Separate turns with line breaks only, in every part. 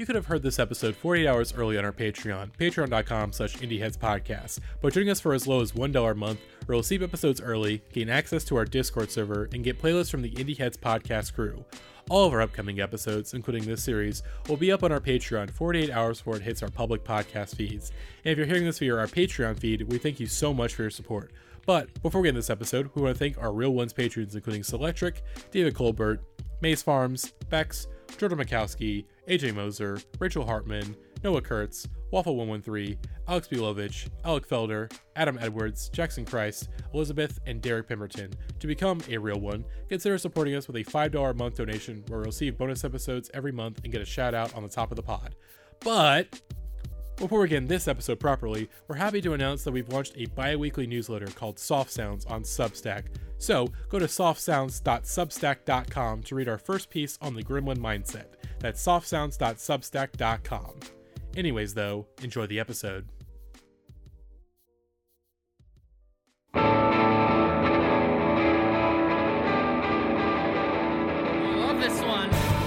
You could have heard this episode 48 hours early on our Patreon, patreon.com/indieheadspodcast. But joining us for as low as $1 a month, you'll receive episodes early, gain access to our Discord server, and get playlists from the Indie Heads podcast crew. All of our upcoming episodes, including this series, will be up on our Patreon 48 hours before it hits our public podcast feeds. And if you're hearing this via our Patreon feed, we thank you so much for your support. But before we get into this episode, we want to thank our Real Ones patrons, including Selectric, David Colbert, Maze Farms, Bex, Jordan Mikowski, AJ Moser, Rachel Hartman, Noah Kurtz, Waffle113, Alex Bulovich, Alec Felder, Adam Edwards, Jackson Christ, Elizabeth, and Derek Pemberton. To become a Real One, consider supporting us with a $5 a month donation where you'll receive bonus episodes every month and get a shout out on the top of the pod. But before we begin this episode properly, we're happy to announce that we've launched a bi-weekly newsletter called Soft Sounds on Substack. So go to softsounds.substack.com to read our first piece on the Gremlin mindset. That's softsounds.substack.com. Anyways, though, enjoy the episode.
I love this one.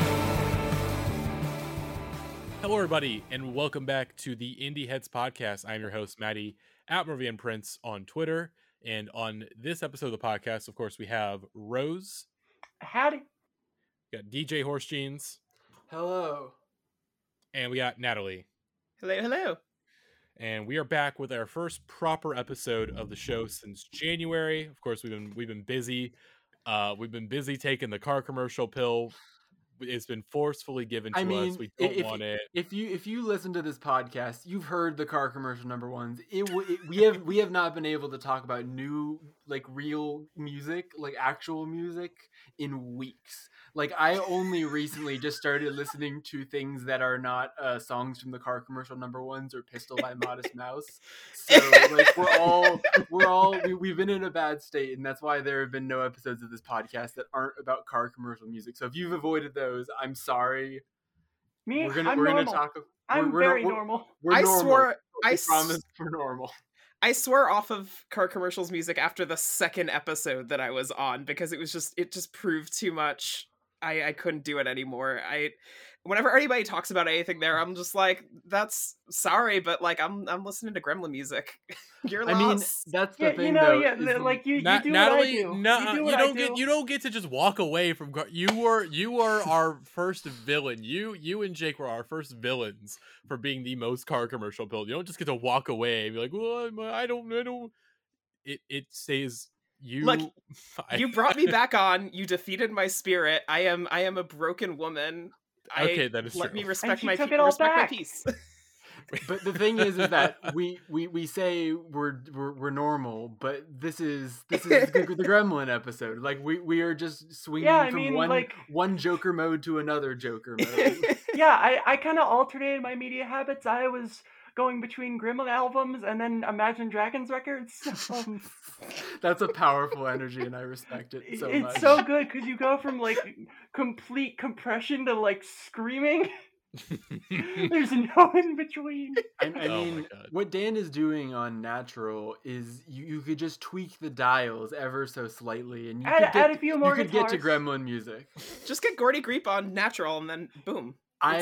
Hello, everybody, and welcome back to the Indie Heads podcast. I'm your host, Maddie, at Mervian Prince on Twitter. And on this episode of the podcast, of course, we have Rose.
Howdy.
We got DJ Horse Jeans.
Hello.
And we got Natalie.
Hello, hello.
And we are back with our first proper episode of the show since January. Of course, we've been busy. We've been busy taking the car commercial pill. It's been forcefully given to us. We don't want it.
If you listen to this podcast, you've heard the car commercial number ones. We have not been able to talk about new, like, real music, like actual music, in weeks. Like, I only recently just started listening to things that are not songs from the car commercial number ones or Pistol by Modest Mouse. So, like, we've been in a bad state, and that's why there have been no episodes of this podcast that aren't about car commercial music. So if you've avoided those, I'm sorry.
I'm
very
normal.
We're
I
normal.
swore
I promise we're normal.
I swear off of car commercials music after the second episode that I was on because it just proved too much. I couldn't do it anymore. Whenever anybody talks about anything there, I'm just like, that's sorry, but like I'm listening to Gremlin music. You're lost.
I mean, that's the thing, though.
You do
Natalie,
what I do.
No,
you do.
You don't get to just walk away from. You were our first villain. You and Jake were our first villains for being the most car commercial build. You don't just get to walk away and be like, well, I don't. It says.
Look, you brought me back on. You defeated my spirit. I am a broken woman.
Okay, that is
let
true.
me respect my peace.
But the thing is that we say we're normal, but this is the Gremlin episode. Like we are just swinging from one Joker mode to another Joker mode.
Yeah, I kind of alternated my media habits. I was going between Gremlin albums and then Imagine Dragons records. So.
That's a powerful energy, and I respect it so much.
It's so good because you go from like complete compression to like screaming. There's no in between.
I mean, what Dan is doing on Natural is you could just tweak the dials ever so slightly, and
add a few more.
You could get to Gremlin music.
Just get Gordy Greep on Natural, and then boom.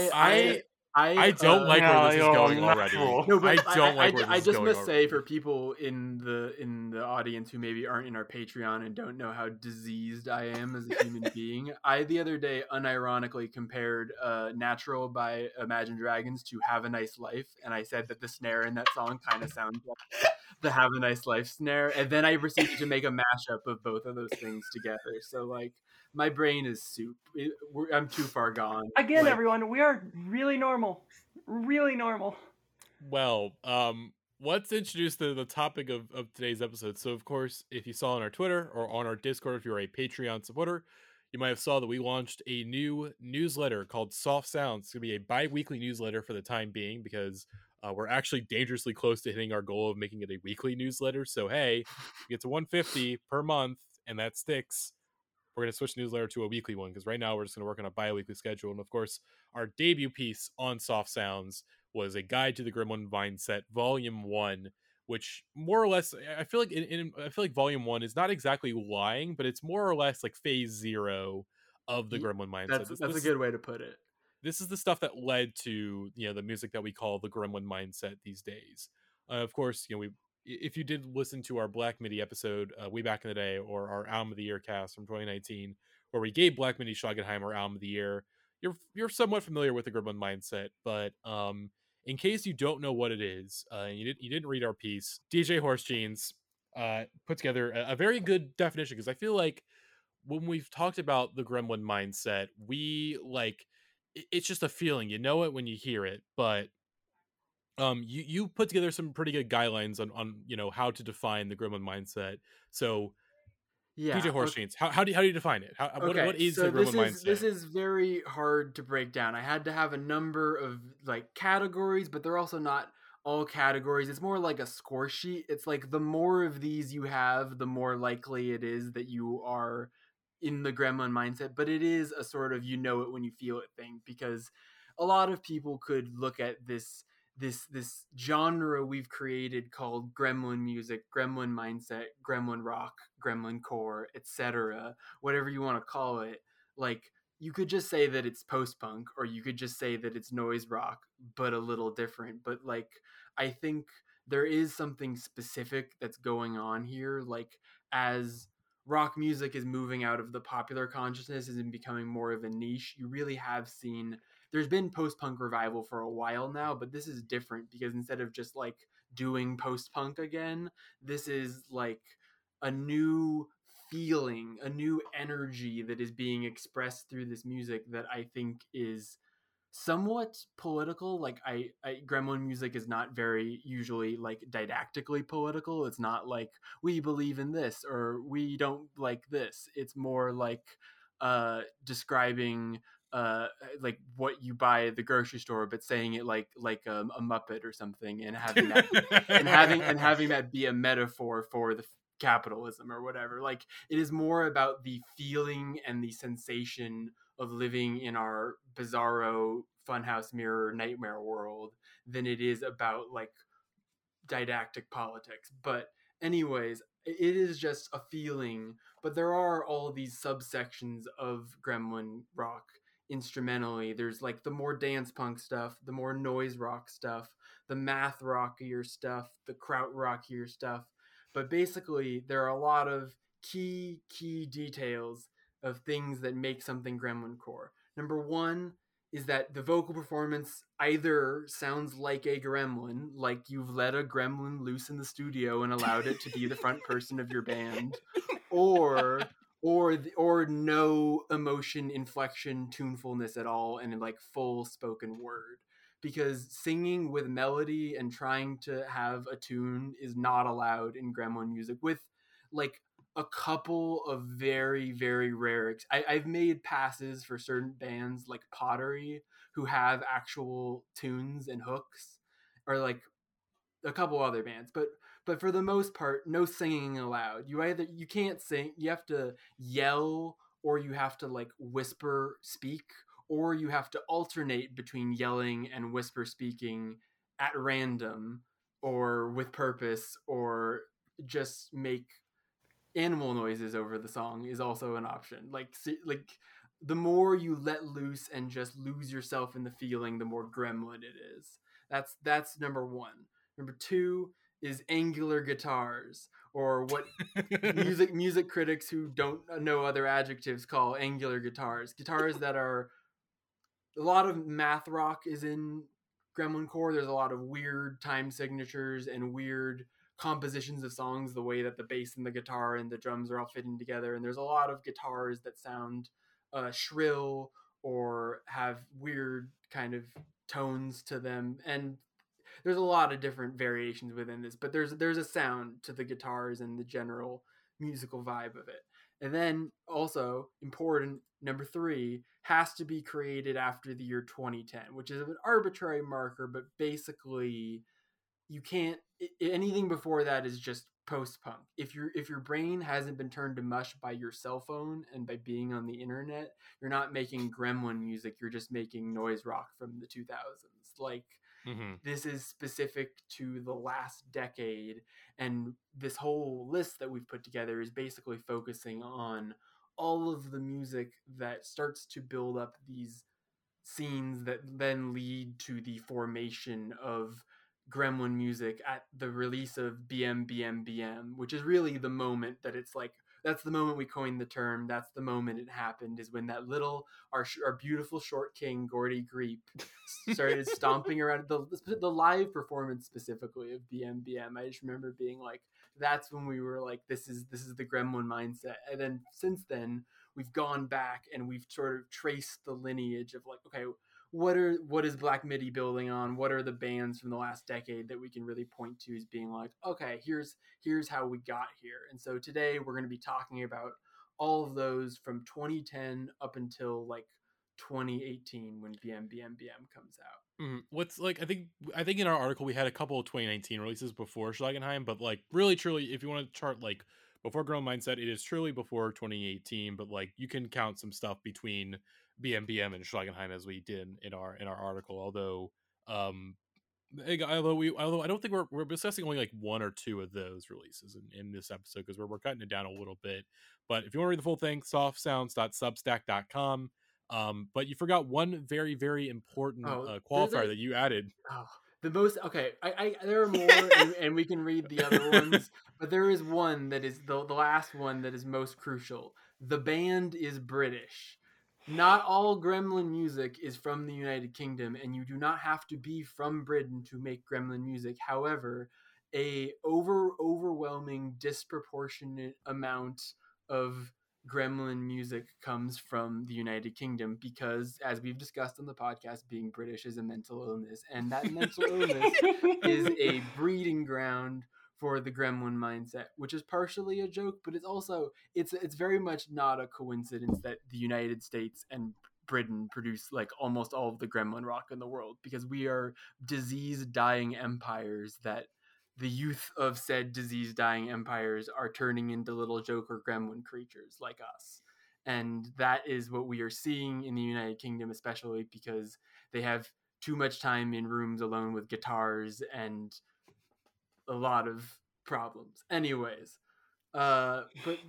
I don't like where this is going already.
No, but
I don't like where this is going
I just must
already.
say, for people in the audience who maybe aren't in our Patreon and don't know how diseased I am as a human being, I the other day unironically compared Natural by Imagine Dragons to Have a Nice Life, and I said that the snare in that song kind of sounds like the Have a Nice Life snare, and then I proceeded to make a mashup of both of those things together. So, like, my brain is soup. I'm too far gone.
Again, everyone, we are really normal. Really normal.
Well, let's introduce the topic of today's episode. So, of course, if you saw on our Twitter or on our Discord, if you're a Patreon supporter, you might have saw that we launched a new newsletter called Soft Sounds. It's going to be a bi-weekly newsletter for the time being because we're actually dangerously close to hitting our goal of making it a weekly newsletter. So, hey, we get to 150 per month, and that sticks. We're going to switch the newsletter to a weekly one because right now we're just going to work on a bi-weekly schedule. And of course, our debut piece on Soft Sounds was a guide to the Gremlin Mindset, Volume 1, which more or less, I feel like I feel like Volume 1 is not exactly lying, but it's more or less like Phase 0 of the Gremlin Mindset.
That's a good way to put it.
this is the stuff that led to, you know, the music that we call the gremlin mindset these days. Of course, you know, if you did listen to our Black MIDI episode way back in the day, or our album of the year cast from 2019, where we gave Black MIDI Schlagenheimer album of the year, you're somewhat familiar with the gremlin mindset. But in case you don't know what it is, you didn't read our piece, DJ Horse Jeans put together a very good definition, because I feel like when we've talked about the gremlin mindset, we like it's just a feeling. You know it when you hear it. But you put together some pretty good guidelines on you know, how to define the gremlin mindset. So
Yeah.
DJ Horse Jeans, how do you define it? What is the gremlin mindset?
This is very hard to break down. I had to have a number of like categories, but they're also not all categories. It's more like a score sheet. It's like the more of these you have, the more likely it is that you are in the gremlin mindset. But it is a sort of you know it when you feel it thing, because a lot of people could look at this genre we've created called gremlin music, gremlin mindset, gremlin rock, gremlin core, etc., whatever you want to call it. Like, you could just say that it's post-punk, or you could just say that it's noise rock, but a little different. But like, I think there is something specific that's going on here. Like, as rock music is moving out of the popular consciousness and becoming more of a niche, you really have seen there's been post-punk revival for a while now, but this is different, because instead of just like doing post-punk again, this is like a new feeling, a new energy that is being expressed through this music that I think is somewhat political. Like, I gremlin music is not very usually like didactically political. It's not like we believe in this or we don't like this. It's more like describing like what you buy at the grocery store, but saying it like a Muppet or something, and having that and having that be a metaphor for the capitalism or whatever. Like, it is more about the feeling and the sensation of living in our bizarro funhouse mirror nightmare world than it is about like didactic politics. But anyways, it is just a feeling. But there are all of these subsections of gremlin rock instrumentally. There's like the more dance punk stuff, the more noise rock stuff, the math rockier stuff, the kraut rockier stuff. But basically, there are a lot of key details of things that make something gremlin core. Number one is that the vocal performance either sounds like a gremlin, like you've let a gremlin loose in the studio and allowed it to be the front person of your band, or no emotion, inflection, tunefulness at all, and in like full spoken word. Because singing with melody and trying to have a tune is not allowed in gremlin music, with like a couple of very, very rare I've made passes for certain bands like Pottery, who have actual tunes and hooks, or like a couple other bands, but for the most part, no singing allowed. You can't sing, you have to yell, or you have to like whisper speak, or you have to alternate between yelling and whisper speaking at random or with purpose, or just make animal noises over the song is also an option. Like the more you let loose and just lose yourself in the feeling, the more gremlin it is. That's number one. Number two is angular guitars, or what music critics who don't know other adjectives call angular guitars. Guitars that are, a lot of math rock is in gremlin core. There's a lot of weird time signatures and weird compositions of songs, the way that the bass and the guitar and the drums are all fitting together, and there's a lot of guitars that sound shrill or have weird kind of tones to them, and there's a lot of different variations within this, but there's a sound to the guitars and the general musical vibe of it. And then also important, number three, has to be created after the year 2010, which is an arbitrary marker, but basically you can't, anything before that is just post-punk. If your brain hasn't been turned to mush by your cell phone and by being on the internet, you're not making gremlin music, you're just making noise rock from the 2000s. Like, this is specific to the last decade, and this whole list that we've put together is basically focusing on all of the music that starts to build up these scenes that then lead to the formation of Gremlin music at the release of BM BM BM, which is really the moment that it's like, that's the moment we coined the term. That's the moment it happened, is when that little, our beautiful short king, Gordy Greep, started stomping around the live performance specifically of BM BM. I just remember being like, that's when we were like, this is the Gremlin mindset. And then since then, we've gone back and we've sort of traced the lineage of like, okay, what is Black Midi building on? What are the bands from the last decade that we can really point to as being like, okay, here's how we got here. And so today we're going to be talking about all of those from 2010 up until like 2018 when BM BM BM comes out.
What's like, I think in our article we had a couple of 2019 releases before Schlagenheim, but like really truly, if you want to chart like before Gremlin Mindset, it is truly before 2018, but like you can count some stuff between BM BM and Schlagenheim as we did in our article. Although I don't think we're discussing only like one or two of those releases in this episode, because we're cutting it down a little bit. But if you want to read the full thing, softsounds.substack.com. But you forgot one very, very important qualifier that you added.
The most, okay, I there are more, and we can read the other ones, but there is one that is the last one that is most crucial. The band is British. Not all Gremlin music is from the United Kingdom, and you do not have to be from Britain to make Gremlin music. However, a overwhelming, disproportionate amount of Gremlin music comes from the United Kingdom because, as we've discussed on the podcast, being British is a mental illness, and that mental illness is a breeding ground for the Gremlin mindset, which is partially a joke, but it's also it's very much not a coincidence that the United States and Britain produce like almost all of the Gremlin rock in the world, because we are disease dying empires that the youth of said disease dying empires are turning into little Joker Gremlin creatures like us. And that is what we are seeing in the United Kingdom, especially because they have too much time in rooms alone with guitars and a lot of problems. Anyways, but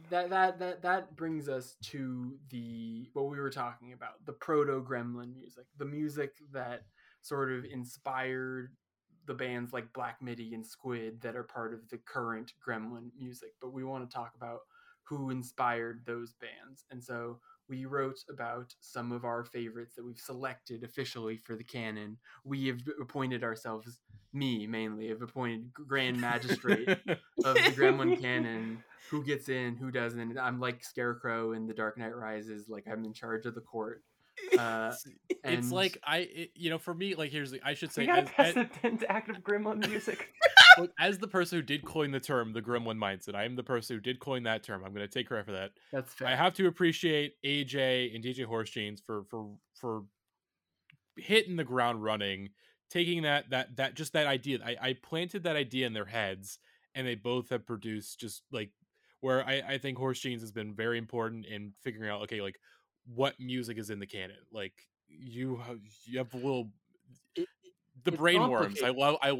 that brings us to what we were talking about, the proto Gremlin music, the music that sort of inspired the bands like Black Midi and Squid that are part of the current Gremlin music. But we want to talk about who inspired those bands. And so we wrote about some of our favorites that we've selected officially for the canon. We have appointed ourselves, me mainly, have appointed Grand Magistrate of the Gremlin canon. Who gets in, who doesn't. I'm like Scarecrow in The Dark Knight Rises, like I'm in charge of the court.
It's like for me, like I should say,
you gotta pass it into active Gremlin music.
As the person who did coin the term, the Gremlin mindset, I am the person who did coin that term. I'm going to take credit for that.
That's fair.
I have to appreciate AJ and DJ Horsejeans for hitting the ground running, taking that just that idea. I planted that idea in their heads, and they both have produced just like where I think Horsejeans has been very important in figuring out, okay, like what music is in the canon. Like you have a little. The brain worms. I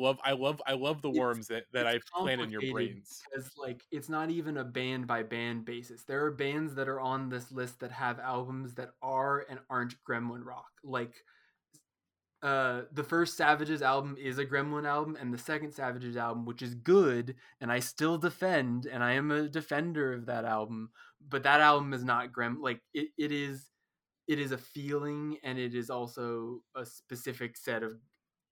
love the worms that I plant in your brains.
Because like it's not even a band by band basis. There are bands that are on this list that have albums that are and aren't Gremlin rock. Like the first Savages album is a Gremlin album, and the second Savages album, which is good, and I still defend, and I am a defender of that album, but that album is not like it is a feeling, and it is also a specific set of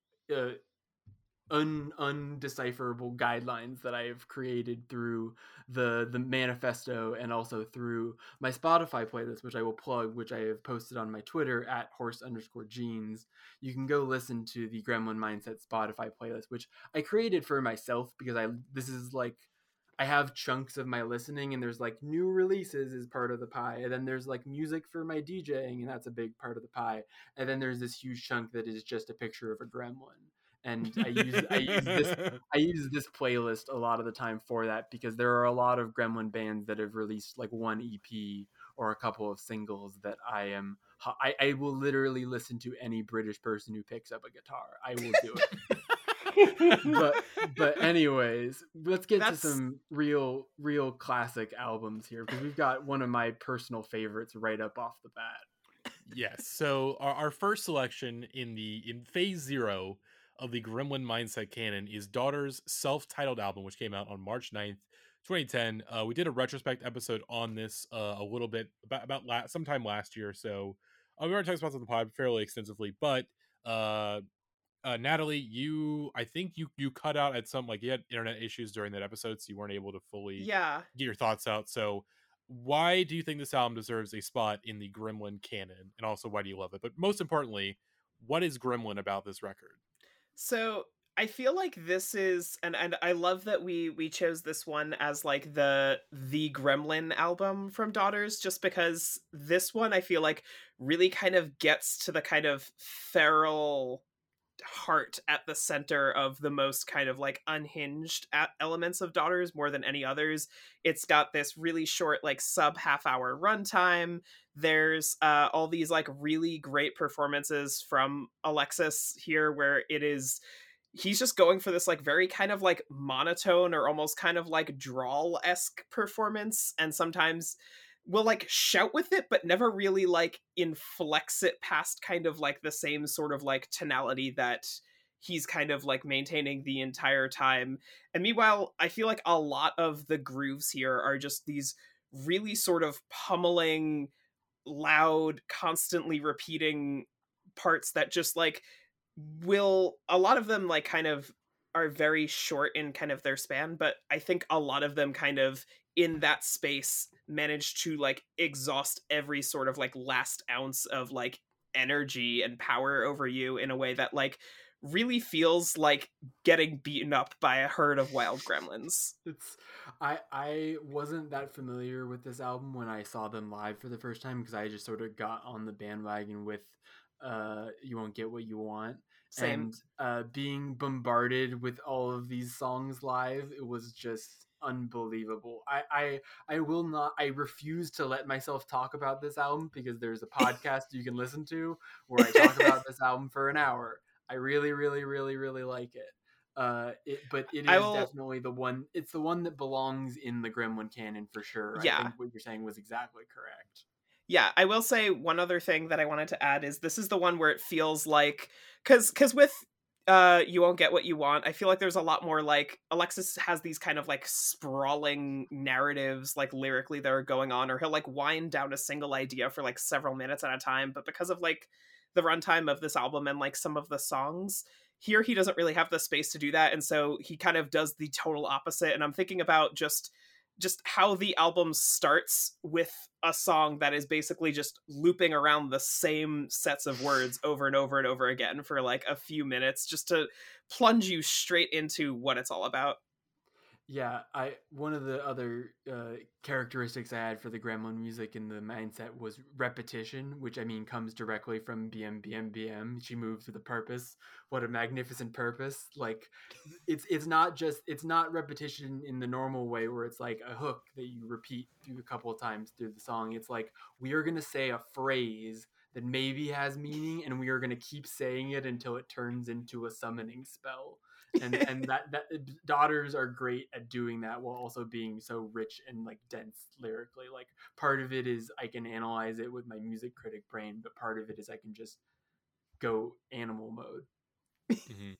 undecipherable guidelines that I have created through the manifesto, and also through my Spotify playlist, which I will plug, which I have posted on my Twitter at @horse_jeans. You can go listen to the Gremlin Mindset Spotify playlist, which I created for myself because I have chunks of my listening, and there's like new releases is part of the pie, and then there's like music for my DJing, and that's a big part of the pie, and then there's this huge chunk that is just a picture of a gremlin. And I use this playlist a lot of the time for that, because there are a lot of Gremlin bands that have released like one EP or a couple of singles that I will literally listen to any British person who picks up a guitar. I will do it. but anyways, let's get to some real classic albums here, because we've got one of my personal favorites right up off the bat.
Yes. So our first selection in phase 0 of the Gremlin Mindset canon is Daughter's self-titled album, which came out on March 9th, 2010. We did a retrospect episode on this a little bit sometime last year. So we already talked about this on the pod fairly extensively, but uh, Natalie, I think you cut out at some, like, you had internet issues during that episode, so you weren't able to fully
Yeah.
get your thoughts out. So why do you think this album deserves a spot in the Gremlin canon, and also why do you love it? But most importantly, what is Gremlin about this record?
So I feel like this is, and I love that we chose this one as like the Gremlin album from Daughters, just because this one I feel like really kind of gets to the kind of feral heart at the center of the most kind of like unhinged elements of Daughters more than any others. It's got this really short, like sub half hour runtime. There's all these like really great performances from Alexis here, where he's just going for this like very kind of like monotone or almost kind of like drawl-esque performance, and sometimes will like shout with it but never really like inflects it past kind of like the same sort of like tonality that he's kind of like maintaining the entire time. And meanwhile, I feel like a lot of the grooves here are just these really sort of pummeling, loud, constantly repeating parts that just like will, a lot of them like kind of are very short in kind of their span, but I think a lot of them kind of in that space manage to like exhaust every sort of like last ounce of like energy and power over you in a way that like really feels like getting beaten up by a herd of wild gremlins.
I wasn't that familiar with this album when I saw them live for the first time, because I just sort of got on the bandwagon with You Won't Get What You Want.
Same.
And being bombarded with all of these songs live, it was just unbelievable. I will not, I refuse to let myself talk about this album, because there's a podcast you can listen to where I talk about this album for an hour. I really, really, really, really like it. But it is definitely the one. It's the one that belongs in the Gremlin canon for sure.
Yeah.
I think what you're saying was exactly correct.
Yeah, I will say one other thing that I wanted to add is this is the one where it feels like, because with You Won't Get What You Want, I feel like there's a lot more like Alexis has these kind of like sprawling narratives like lyrically that are going on, or he'll like wind down a single idea for like several minutes at a time. But because of like the runtime of this album and like some of the songs here, he doesn't really have the space to do that, and so he kind of does the total opposite. And I'm thinking about just how the album starts with a song that is basically just looping around the same sets of words over and over and over again for like a few minutes, just to plunge you straight into what it's all about.
Yeah, one of the other characteristics I had for the Gremlin music in the mindset was repetition, which I mean comes directly from BM BM BM. She moves with a purpose. What a magnificent purpose! Like, it's not repetition in the normal way where it's like a hook that you repeat through a couple of times through the song. It's like, we are gonna say a phrase that maybe has meaning, and we are gonna keep saying it until it turns into a summoning spell. and that Daughters are great at doing that while also being so rich and like dense lyrically. Like, part of it is I can analyze it with my music critic brain, but part of it is I can just go animal mode.
Mm-hmm.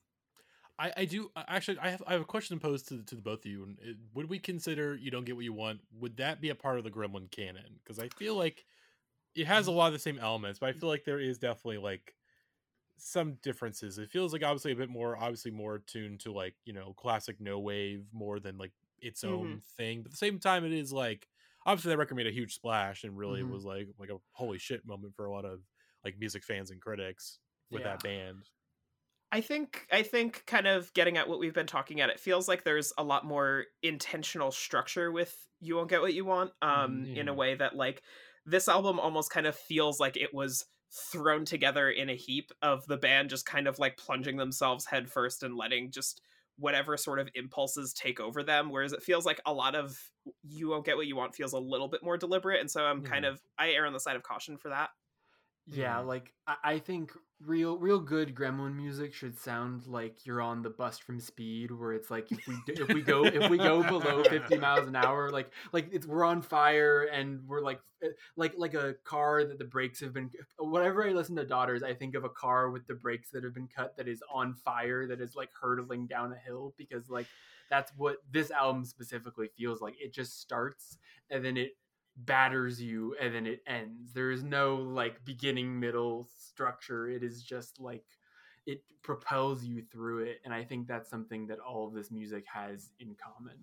I do actually. I have a question posed to the both of you. Would we consider You Don't Get What You Want? Would that be a part of the Gremlin canon? Because I feel like it has a lot of the same elements, but I feel like there is definitely like some differences. It feels like obviously more tuned to like, you know, classic no wave more than like its own thing. But at the same time, it is like, obviously that record made a huge splash and really was like a holy shit moment for a lot of like music fans and critics with that band.
I think kind of getting at what we've been talking at, it feels like there's a lot more intentional structure with You Won't Get What You Want, in a way that like this album almost kind of feels like it was thrown together in a heap of the band just kind of like plunging themselves headfirst and letting just whatever sort of impulses take over them, whereas it feels like a lot of You Won't Get What You Want feels a little bit more deliberate, and so I'm kind of, I err on the side of caution for that.
Yeah, like I think real good Gremlin music should sound like you're on the bus from Speed, where it's like if we go below 50 miles an hour, we're on fire and we're like a car that the brakes have been. Whenever I listen to Daughters, I think of a car with the brakes that have been cut that is on fire, that is like hurtling down a hill, because like that's what this album specifically feels like. It just starts and then it batters you and then it ends. There is no like beginning, middle structure. It is just like it propels you through it, and I think that's something that all of this music has in common.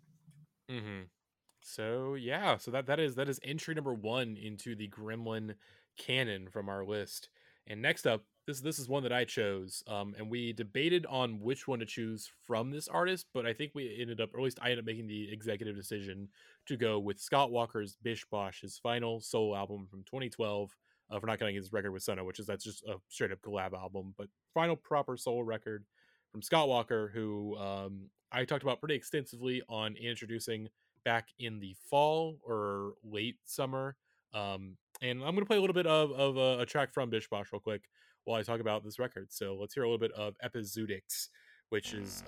So yeah, so that is entry number 1 into the Gremlin canon from our list. And next up, this is one that I chose, and we debated on which one to choose from this artist, but I think we ended up, or at least I ended up making the executive decision to go with Scott Walker's Bish Bosh, his final solo album from 2012. For not counting his record with Sunna, that's just a straight up collab album, but final proper solo record from Scott Walker, who I talked about pretty extensively on Introducing back in the fall or late summer. And I'm going to play a little bit of a track from Bish Bosh real quick while I talk about this record. So let's hear a little bit of Epizootics, which is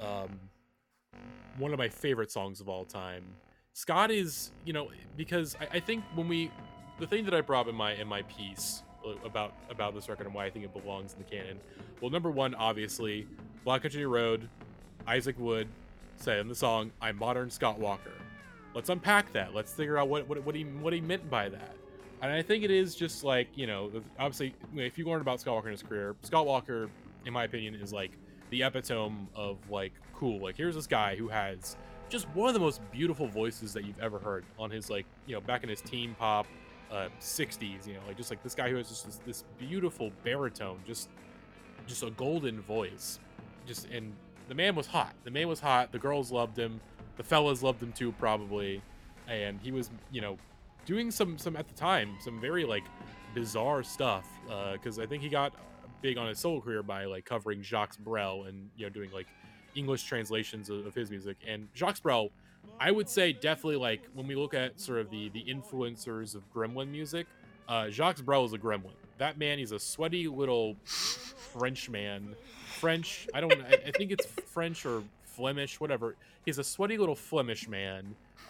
one of my favorite songs of all time. Scott is, because I think the thing that I brought in my piece about this record and why I think it belongs in the canon. Well, number one, obviously, Black Country Road, Isaac Wood said in the song, "I'm modern Scott Walker." Let's unpack that. Let's figure out what he meant by that. And I think it is just like, obviously, if you learn about Scott Walker in his career, Scott Walker, in my opinion, is like the epitome of like cool. Like, here's this guy who has just one of the most beautiful voices that you've ever heard on his, like, back in his teen pop 60s, like just like this guy who has just this beautiful baritone, just a golden voice. And the man was hot. The girls loved him. The fellas loved him too, probably. And he was, doing some at the time, some very like bizarre stuff. Because I think he got big on his solo career by like covering Jacques Brel and, doing like English translations of his music. And Jacques Brel, I would say definitely, like, when we look at sort of the influencers of Gremlin music, Jacques Brel is a Gremlin. That man, he's a sweaty little French man. I think it's French or Flemish, whatever. He's a sweaty little Flemish man.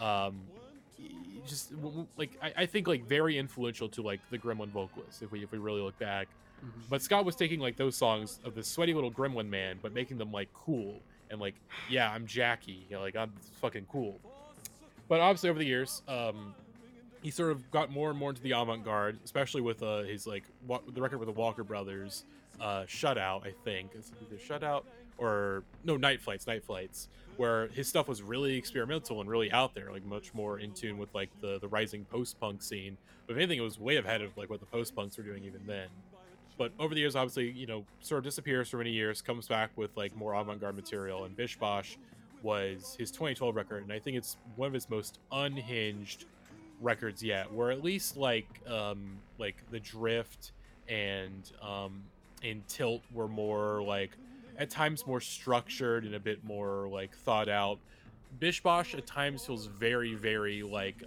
Just like I think like very influential to like the Gremlin vocalists if we really look back. Mm-hmm. But Scott was taking like those songs of this sweaty little Gremlin man, but making them like cool and like, yeah, I'm Jackie, like I'm fucking cool. But obviously over the years, he sort of got more and more into the avant-garde, especially with his like the record with the Walker Brothers, Shutout, I think. It's either Shutout or no, Night Flights, where his stuff was really experimental and really out there, like much more in tune with like the rising post-punk scene. But if anything, it was way ahead of like what the post-punks were doing even then. But over the years, obviously, sort of disappears for many years, comes back with like more avant-garde material, and Bish Bosh was his 2012 record, and I think it's one of his most unhinged records yet, where at least like the Drift and Tilt were more like at times more structured and a bit more like thought out. Bish Bosh at times feels very, very like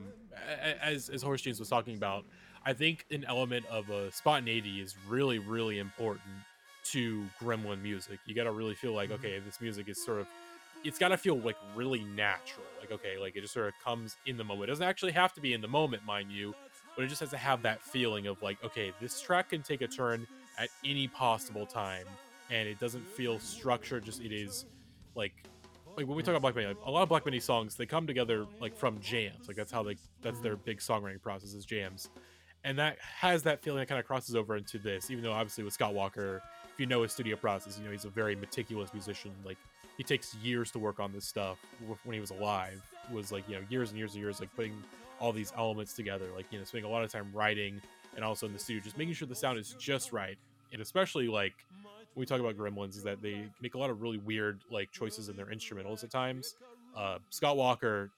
as Horse Jeans was talking about, I think an element of spontaneity is really, really important to Gremlin music. You got to really feel like, okay, this music is sort of, it's got to feel like really natural. Like, okay, like it just sort of comes in the moment. It doesn't actually have to be in the moment, mind you, but it just has to have that feeling of like, okay, this track can take a turn at any possible time, and it doesn't feel structured. Just it is like when we talk about Black Midi, like, a lot of Black Midi songs, they come together like from jams. Like that's their big songwriting process is jams. And that has that feeling that kind of crosses over into this, even though obviously with Scott Walker, if you know his studio process, he's a very meticulous musician. Like he takes years to work on this stuff. When he was alive, it was like, years and years and years, like putting all these elements together, like, spending a lot of time writing and also in the studio, just making sure the sound is just right. And especially like when we talk about Gremlins is that they make a lot of really weird like choices in their instrumentals at times. Scott Walker,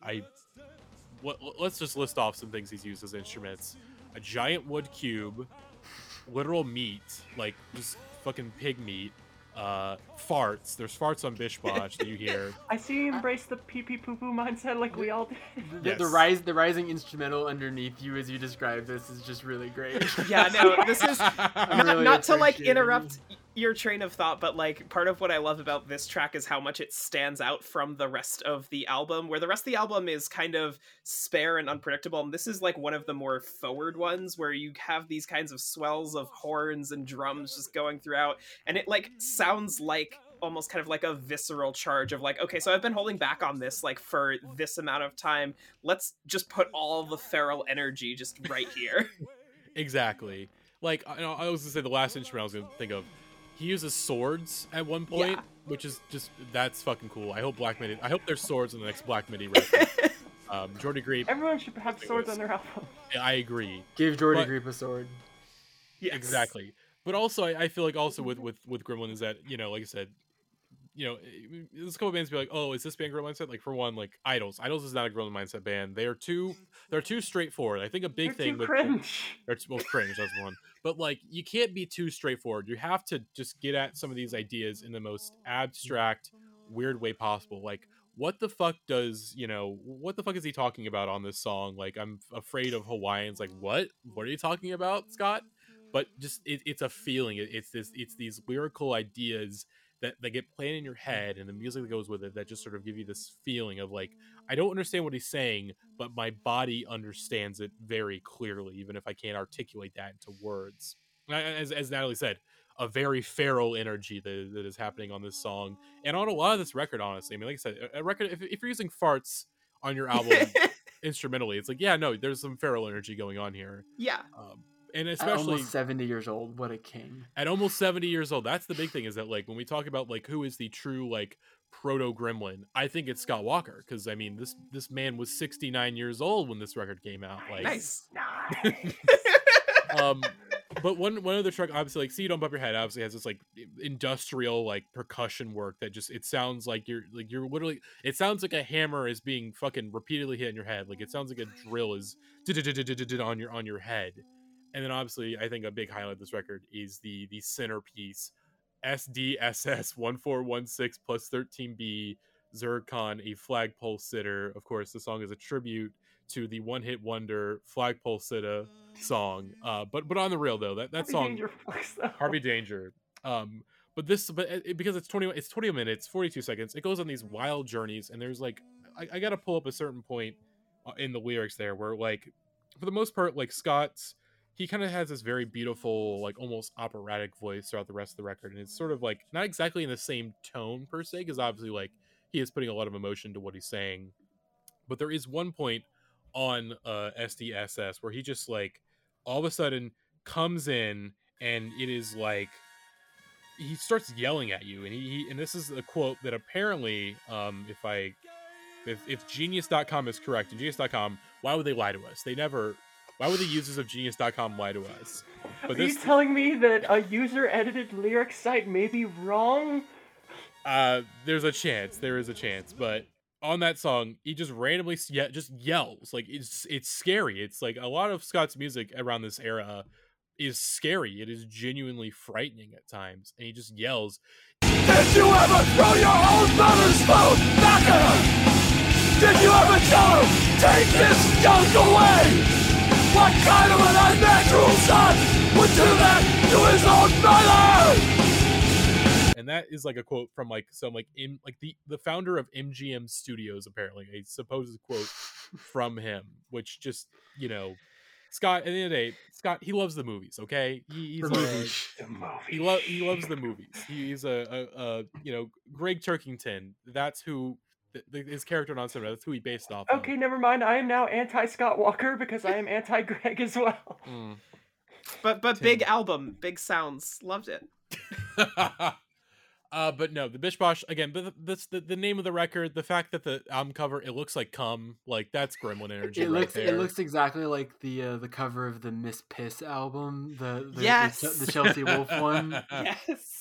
let's just list off some things he's used as instruments. A giant wood cube, literal meat, like just fucking pig meat, farts. There's farts on Bish Bosh that you hear.
I see you embrace the pee-pee poo-poo mindset like we all did.
Yes.
The rising instrumental underneath you as you describe this is just really great.
Yeah, no, this is
really
not to like
appreciating
interrupt your train of thought, but like part of what I love about this track is how much it stands out from the rest of the album, where the rest of the album is kind of spare and unpredictable, and this is like one of the more forward ones where you have these kinds of swells of horns and drums just going throughout, and it like sounds like almost kind of like a visceral charge of like, okay, so I've been holding back on this like for this amount of time, let's just put all the feral energy just right here.
Exactly. Like, I was gonna say the last instrument I was gonna think of, he uses swords at one point,
Yeah.
which is just, that's fucking cool. I hope there's swords in the next Black Midi record. Jordy Greep,
Everyone should have swords on their album.
I agree.
Give Jordy
But-
Greep a sword.
Yes.
Exactly. But also, I feel like also with Gremlin is that, like I said, there's a couple bands be like, oh, is this band Gremlin Mindset? Like, for one, like Idols. Idols is not a Gremlin Mindset band. They're too straightforward. I think a big
They're
thing
too
with
cringe.
well, cringe, that's one. But like, you can't be too straightforward. You have to just get at some of these ideas in the most abstract, weird way possible. Like, what the fuck is he talking about on this song? Like, I'm afraid of Hawaiians. Like, what are you talking about, Scott? But just it's a feeling. It's these lyrical ideas that get played in your head, and the music that goes with it that just sort of give you this feeling of like, I don't understand what he's saying, but my body understands it very clearly, even if I can't articulate that into words. As Natalie said, a very feral energy that is happening on this song and on a lot of this record, honestly. I mean, like I said, a record, if you're using farts on your album instrumentally, it's like, yeah, no, there's some feral energy going on here.
Yeah.
And
At
especially
almost 70 years old, what a king.
at almost 70 years old, that's the big thing, is that like when we talk about like who is the true like proto Gremlin, I think it's Scott Walker, because I mean this man was 69 years old when this record came out. Like,
Nice.
but one other track, obviously, like See You Don't Bump Your Head, obviously has this like industrial like percussion work that just, it sounds like you're literally, it sounds like a hammer is being fucking repeatedly hit in your head. Like, it sounds like a drill is on your head. And then obviously, I think a big highlight of this record is the centerpiece, SDSS 1416 plus 13B Zircon, a Flagpole Sitter. Of course, the song is a tribute to the one-hit wonder Flagpole Sitter song. But on the real though, that song,
Danger fucks though.
Harvey Danger. Because it's 20 minutes, 42 seconds. It goes on these wild journeys, and there's like, I got to pull up a certain point in the lyrics there where, like, for the most part, like he kind of has this very beautiful, like almost operatic voice throughout the rest of the record, and it's sort of like not exactly in the same tone per se, because obviously like he is putting a lot of emotion to what he's saying. But there is one point on SDSS where he just like all of a sudden comes in, and it is like he starts yelling at you, and and this is a quote that apparently if Genius.com is correct, and Genius.com, why would they lie to us? Why would the users of Genius.com lie to us? But
Are you telling me that a user-edited lyric site may be wrong?
There is a chance, but on that song, he just randomly just yells. Like, it's scary. It's like a lot of Scott's music around this era is scary. It is genuinely frightening at times, and he just yells.
Did you ever throw your own mother's phone back at her? Did you ever tell her, take this junk away? What kind of an unnatural son would do that to his own mother?
And that is like a quote from like some like in like the founder of MGM Studios, apparently, a supposed quote from him, which just, Scott, at the end of the day, Scott, he loves the movies, okay? He loves the movies. He's a Greg Turkington. That's who his character on Cinema. That's who he based off.
Okay, never mind. I am now anti-Scott Walker because I am anti-Greg as well.
But big album, big sounds, loved it.
But no, the Bish Bosh again. But that's the name of the record. The fact that the album cover, it looks like cum, like that's Gremlin energy.
It
right there.
It looks exactly like the cover of the Miss Piss album,
Yes!
the Chelsea Wolfe one.
Yes.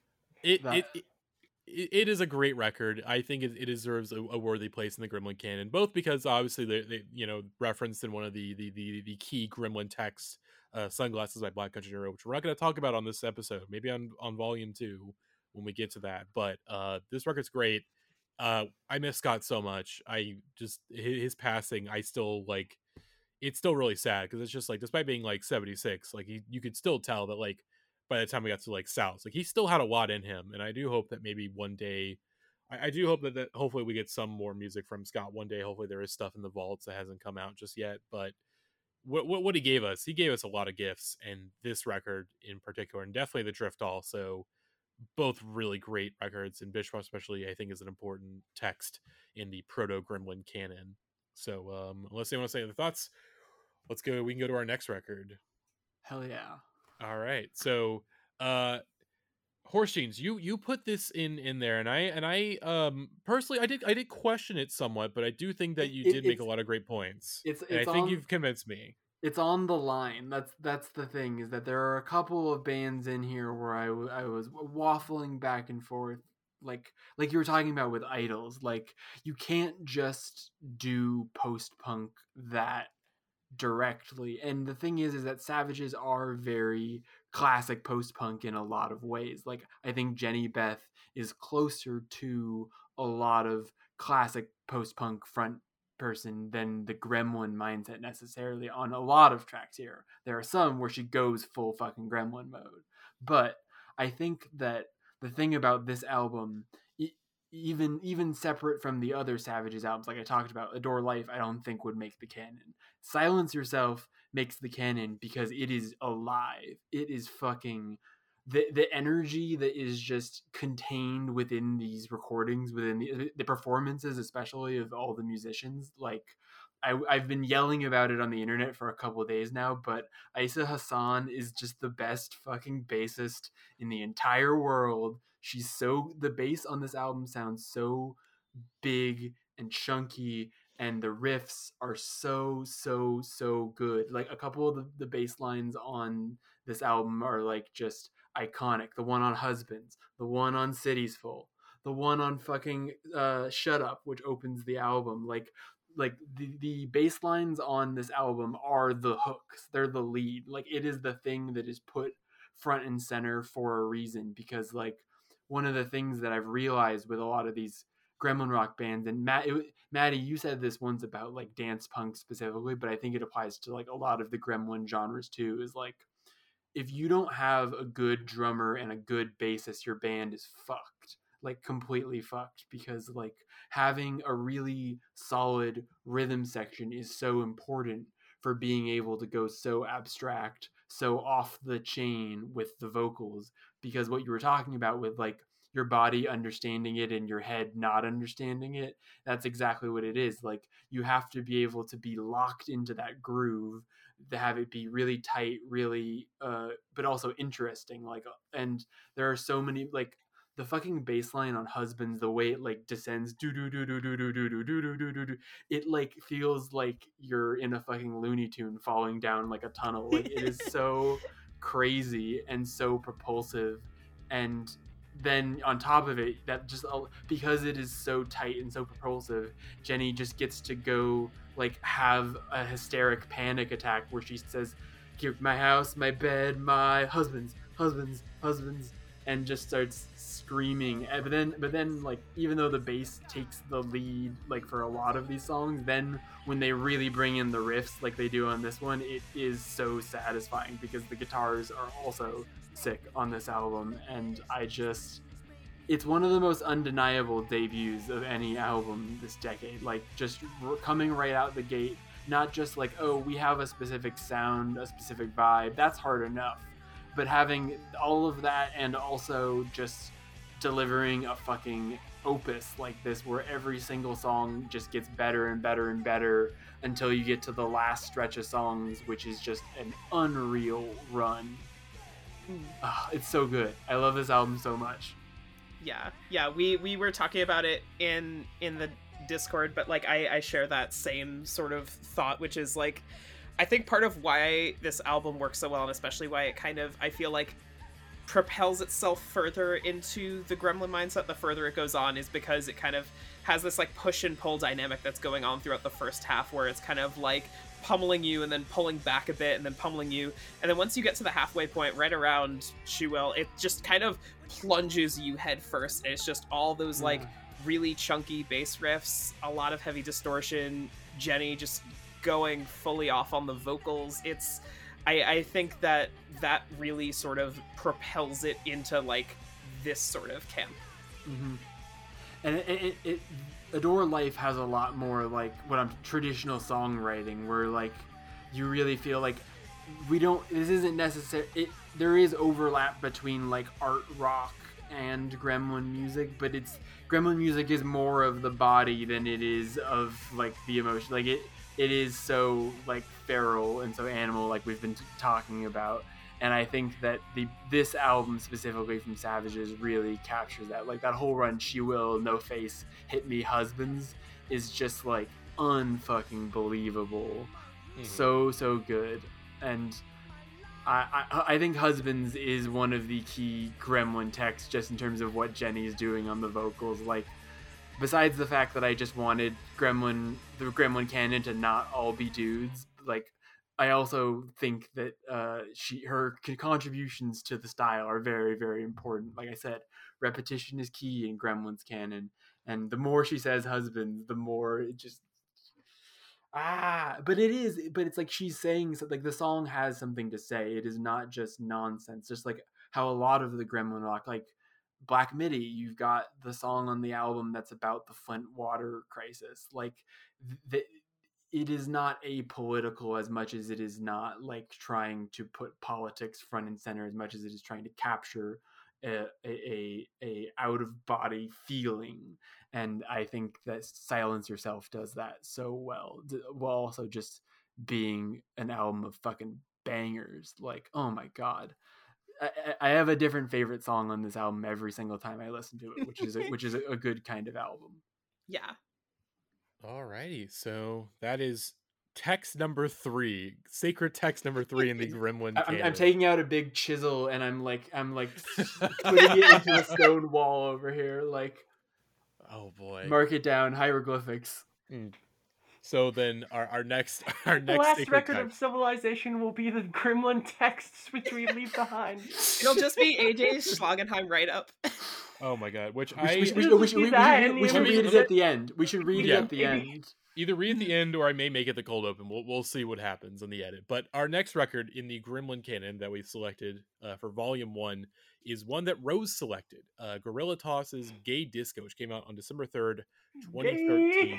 It is a great record. I think it deserves a worthy place in the Gremlin canon, both because obviously they referenced in one of the key Gremlin texts, Sunglasses by Black Country Hero, which we're not going to talk about on this episode, maybe on volume 2, when we get to that. But this record's great. I miss Scott so much. I just his passing. I still like. It's still really sad because it's just like, despite being like 76, like you could still tell that like by the time we got to like South, like he still had a lot in him. And I do hope that maybe one day, I do hope that hopefully we get some more music from Scott one day. Hopefully there is stuff in the vaults that hasn't come out just yet. But what he gave us a lot of gifts, and this record in particular, and definitely the Drift also, both really great records. And Bischoff especially, I think, is an important text in the proto Gremlin canon. So unless they want to say other thoughts, let's go. We can go to our next record.
Hell yeah!
All right. So, Horse Jeans, you put this in there, and I personally I did question it somewhat, but I do think that you did make a lot of great points. I think you've convinced me.
It's on the line. That's the thing, is that there are a couple of bands in here where I was waffling back and forth. Like you were talking about with Idols, like you can't just do post-punk that directly. And the thing is that Savages are very classic post-punk in a lot of ways. Like I think Jenny Beth is closer to a lot of classic post-punk front person than the Gremlin mindset necessarily on a lot of tracks here. There are some where she goes full fucking Gremlin mode. But I think that the thing about this album, even separate from the other Savages albums, like I talked about, Adore Life, I don't think would make the canon. Silence Yourself makes the canon because it is alive. It is fucking the energy that is just contained within these recordings, within the performances, especially of all the musicians. Like I've been yelling about it on the internet for a couple of days now, but Issa Hassan is just the best fucking bassist in the entire world. The bass on this album sounds so big and chunky, and the riffs are so good. Like a couple of the bass lines on this album are like just iconic. The one on Husbands, the one on Cities Full, the one on fucking Shut Up, which opens the album. Like the bass lines on this album are the hooks. They're the lead. Like it is the thing that is put front and center for a reason, because like one of the things that I've realized with a lot of these Gremlin rock bands, and Maddie, you said this once about like dance punk specifically, but I think it applies to like a lot of the Gremlin genres too, is like if you don't have a good drummer and a good bassist, your band is fucked. Like completely fucked, because like having a really solid rhythm section is so important for being able to go so abstract, so off the chain with the vocals. Because what you were talking about with like your body understanding it and your head not understanding it, that's exactly what it is. Like you have to be able to be locked into that groove, to have it be really tight, really but also interesting. Like, and there are so many, like the fucking bass line on Husbands, the way it like descends, do do do do do do do do do do do do, it like feels like you're in a fucking Looney Tune falling down like a tunnel. Like it is so crazy and so propulsive. And then on top of it, that just because it is so tight and so propulsive, Jenny just gets to go like have a hysteric panic attack where she says, "Give my house, my bed, my husbands," and just starts screaming. But then like even though the bass takes the lead like for a lot of these songs, then when they really bring in the riffs like they do on this one, it is so satisfying because the guitars are also sick on this album. And it's one of the most undeniable debuts of any album this decade. Like just coming right out the gate, not just like, oh, we have a specific sound, a specific vibe, that's hard enough, but having all of that and also just delivering a fucking opus like this where every single song just gets better and better and better until you get to the last stretch of songs, which is just an unreal run. It's so good. I love this album so much.
Yeah, we were talking about it in the Discord, but like I share that same sort of thought, which is like I think part of why this album works so well, and especially why it kind of, I feel like, propels itself further into the Gremlin mindset the further it goes on, is because it kind of has this like push and pull dynamic that's going on throughout the first half, where it's kind of like pummeling you and then pulling back a bit and then pummeling you. And then once you get to the halfway point, right around She Will, it just kind of plunges you head first. And it's just all those like really chunky bass riffs, a lot of heavy distortion, Jenny just going fully off on the vocals. I think that really sort of propels it into like this sort of camp.
Mm-hmm. And it Adore Life has a lot more like what I'm traditional songwriting, where like you really feel like this isn't necessary. There is overlap between like art rock and Gremlin music, but Gremlin music is more of the body than it is of like the emotion. Like it is so like feral and so animal, like we've been talking about. And I think that this album specifically from Savages really captures that. Like that whole run, She Will, No Face, Hit Me, Husbands, is just like unfucking believable. Mm-hmm. So good. And I think Husbands is one of the key Gremlin texts, just in terms of what Jenny's doing on the vocals. Like, besides the fact that I just wanted the Gremlin canon to not all be dudes, like, I also think that her contributions to the style are very, very important. Like I said, repetition is key in Gremlin's canon, and the more she says husbands, the more it just but it's like she's saying something. Like the song has something to say. It is not just nonsense. Just like how a lot of the Gremlin rock, like Black Midi, you've got the song on the album that's about the Flint water crisis. Like it is not apolitical as much as it is not like trying to put politics front and center, as much as it is trying to capture a out of body feeling. And I think that Silence Yourself does that so well, while also just being an album of fucking bangers. Like, oh my God. I have a different favorite song on this album every single time I listen to it, which is a good kind of album.
Yeah.
Alrighty, so that is text number 3, sacred text number 3 in the Gremlin canon.
I'm taking out a big chisel and I'm like putting it into a stone wall over here. Like,
oh boy,
mark it down, hieroglyphics.
So then our next
the last record
text
of civilization will be the Gremlin texts which we leave behind.
It'll just be AJ's Schlagenheim write-up.
Oh my God, we should
read it at the end. We should read it at the end.
Either read at the end, or I may make it the cold open. We'll see what happens in the edit. But our next record in the Gremlin canon that we've selected for Volume 1 is one that Rose selected. Gorilla Toss's Gay Disco, which came out on December 3rd, 2013.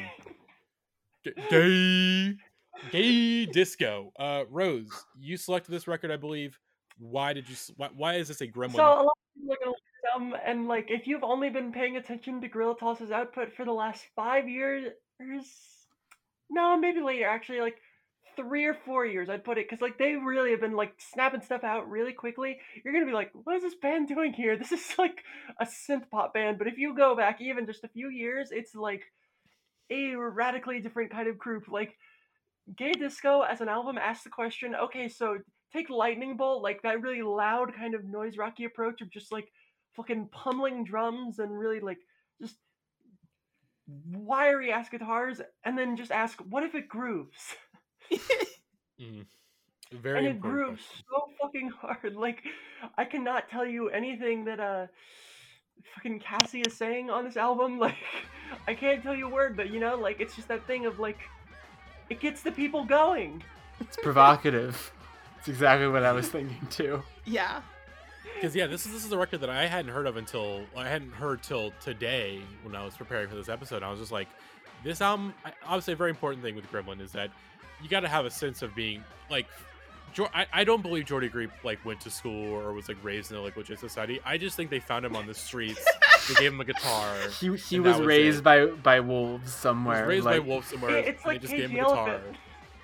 Gay Disco. Rose, you selected this record, I believe. Why is this a Gremlin?
So a lot of people are gonna look at them, and like if you've only been paying attention to Gorilla Toss's output for the last 5 years, no, maybe later, actually, like 3 or 4 years, I'd put it, because like they really have been like snapping stuff out really quickly. You're gonna be like, what is this band doing here? This is like a synth pop band. But if you go back even just a few years, it's like a radically different kind of group. Like Gay Disco as an album asks the question, okay, so take Lightning Bolt, like that really loud kind of noise rocky approach of just like fucking pummeling drums and really like just wiry ass guitars, and then just ask, what if it grooves?
Very
and it
important
grooves
question.
so fucking hard. Like I cannot tell you anything that fucking Cassie is saying on this album. Like I can't tell you a word, but you know, like it's just that thing of like it gets the people going.
It's provocative. It's exactly what I was thinking too.
Yeah.
Because this is a record that I hadn't heard till today when I was preparing for this episode. I was just like, this album. Obviously, a very important thing with Gremlin is that you got to have a sense of being like. I don't believe Jordy Griep like went to school or was like raised in a like legit society. I just think they found him on the streets. They gave him a guitar.
He was raised by wolves somewhere.
He was raised by wolves somewhere.
It's like
they just gave him a
Cage the
guitar.
Elephant.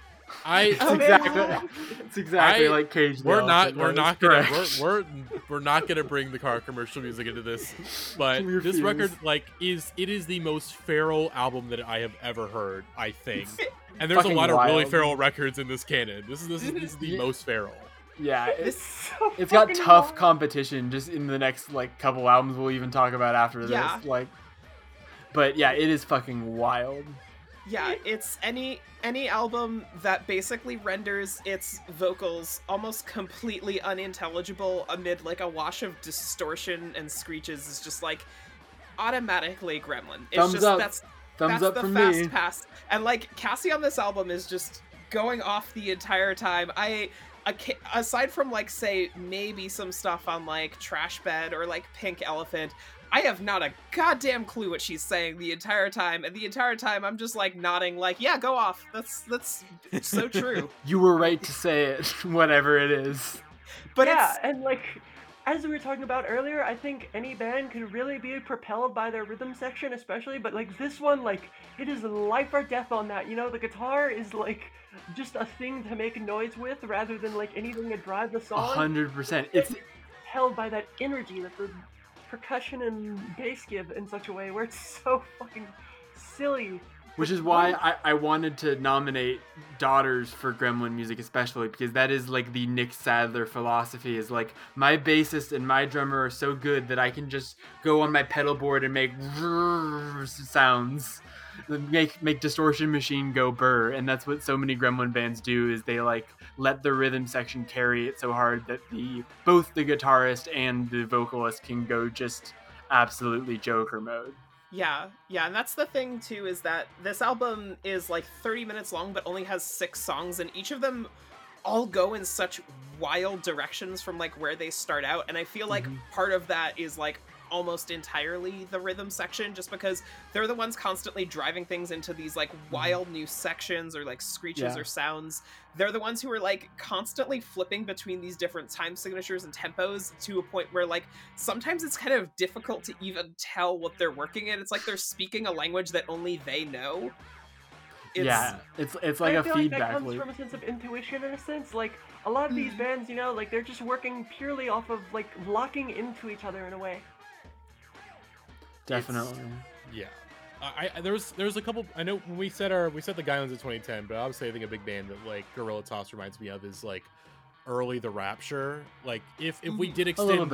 It's exactly like Cage the Elephant.
We're not gonna bring the car commercial music into this, but this record it is the most feral album that I have ever heard, I think. And there's a lot of really feral records in this canon. This is the most feral.
Yeah,
It's
got tough competition just in the next like couple albums we'll even talk about after this. Like, but yeah, it is fucking wild.
Yeah, it's any album that basically renders its vocals almost completely unintelligible amid like a wash of distortion and screeches is just like automatically Gremlin. It's
Thumbs
just
up.
that's
Thumbs up
the
from
fast
me.
pass. And like Cassie on this album is just going off the entire time. Aside from like say maybe some stuff on like Trash Bed or like Pink Elephant, I have not a goddamn clue what she's saying the entire time, and the entire time I'm just like nodding like, yeah, go off. That's so true.
You were right to say it, whatever it is.
But
yeah,
it's
and like as we were talking about earlier, I think any band can really be propelled by their rhythm section, especially. But like this one, like it is life or death on that. You know, the guitar is like just a thing to make noise with, rather than like anything to drive the song.
100%. It's
held by that energy that the percussion and bass give in such a way where it's so fucking silly.
Which is why I wanted to nominate Daughters for Gremlin music, especially because that is like the Nick Sadler philosophy. Is like my bassist and my drummer are so good that I can just go on my pedal board and make sounds, make Distortion Machine go burr, and that's what so many Gremlin bands do. Is they like let the rhythm section carry it so hard that both the guitarist and the vocalist can go just absolutely Joker mode.
Yeah, and that's the thing too, is that this album is like 30 minutes long but only has 6 songs, and each of them all go in such wild directions from like where they start out, and I feel like part of that is like almost entirely the rhythm section, just because they're the ones constantly driving things into these like wild new sections or like screeches or sounds. They're the ones who are like constantly flipping between these different time signatures and tempos to a point where like sometimes it's kind of difficult to even tell what they're working in. It's like they're speaking a language that only they know.
It's like a
feel
feedback
like that comes
loop.
from a sense of intuition in a sense. Like a lot of these bands, you know, like they're just working purely off of like locking into each other in a way.
Definitely.
Yeah. There was a couple. I know when we set the guidelines in 2010, but obviously I think a big band that like Gorilla Toss reminds me of is like early The Rapture. Like if we did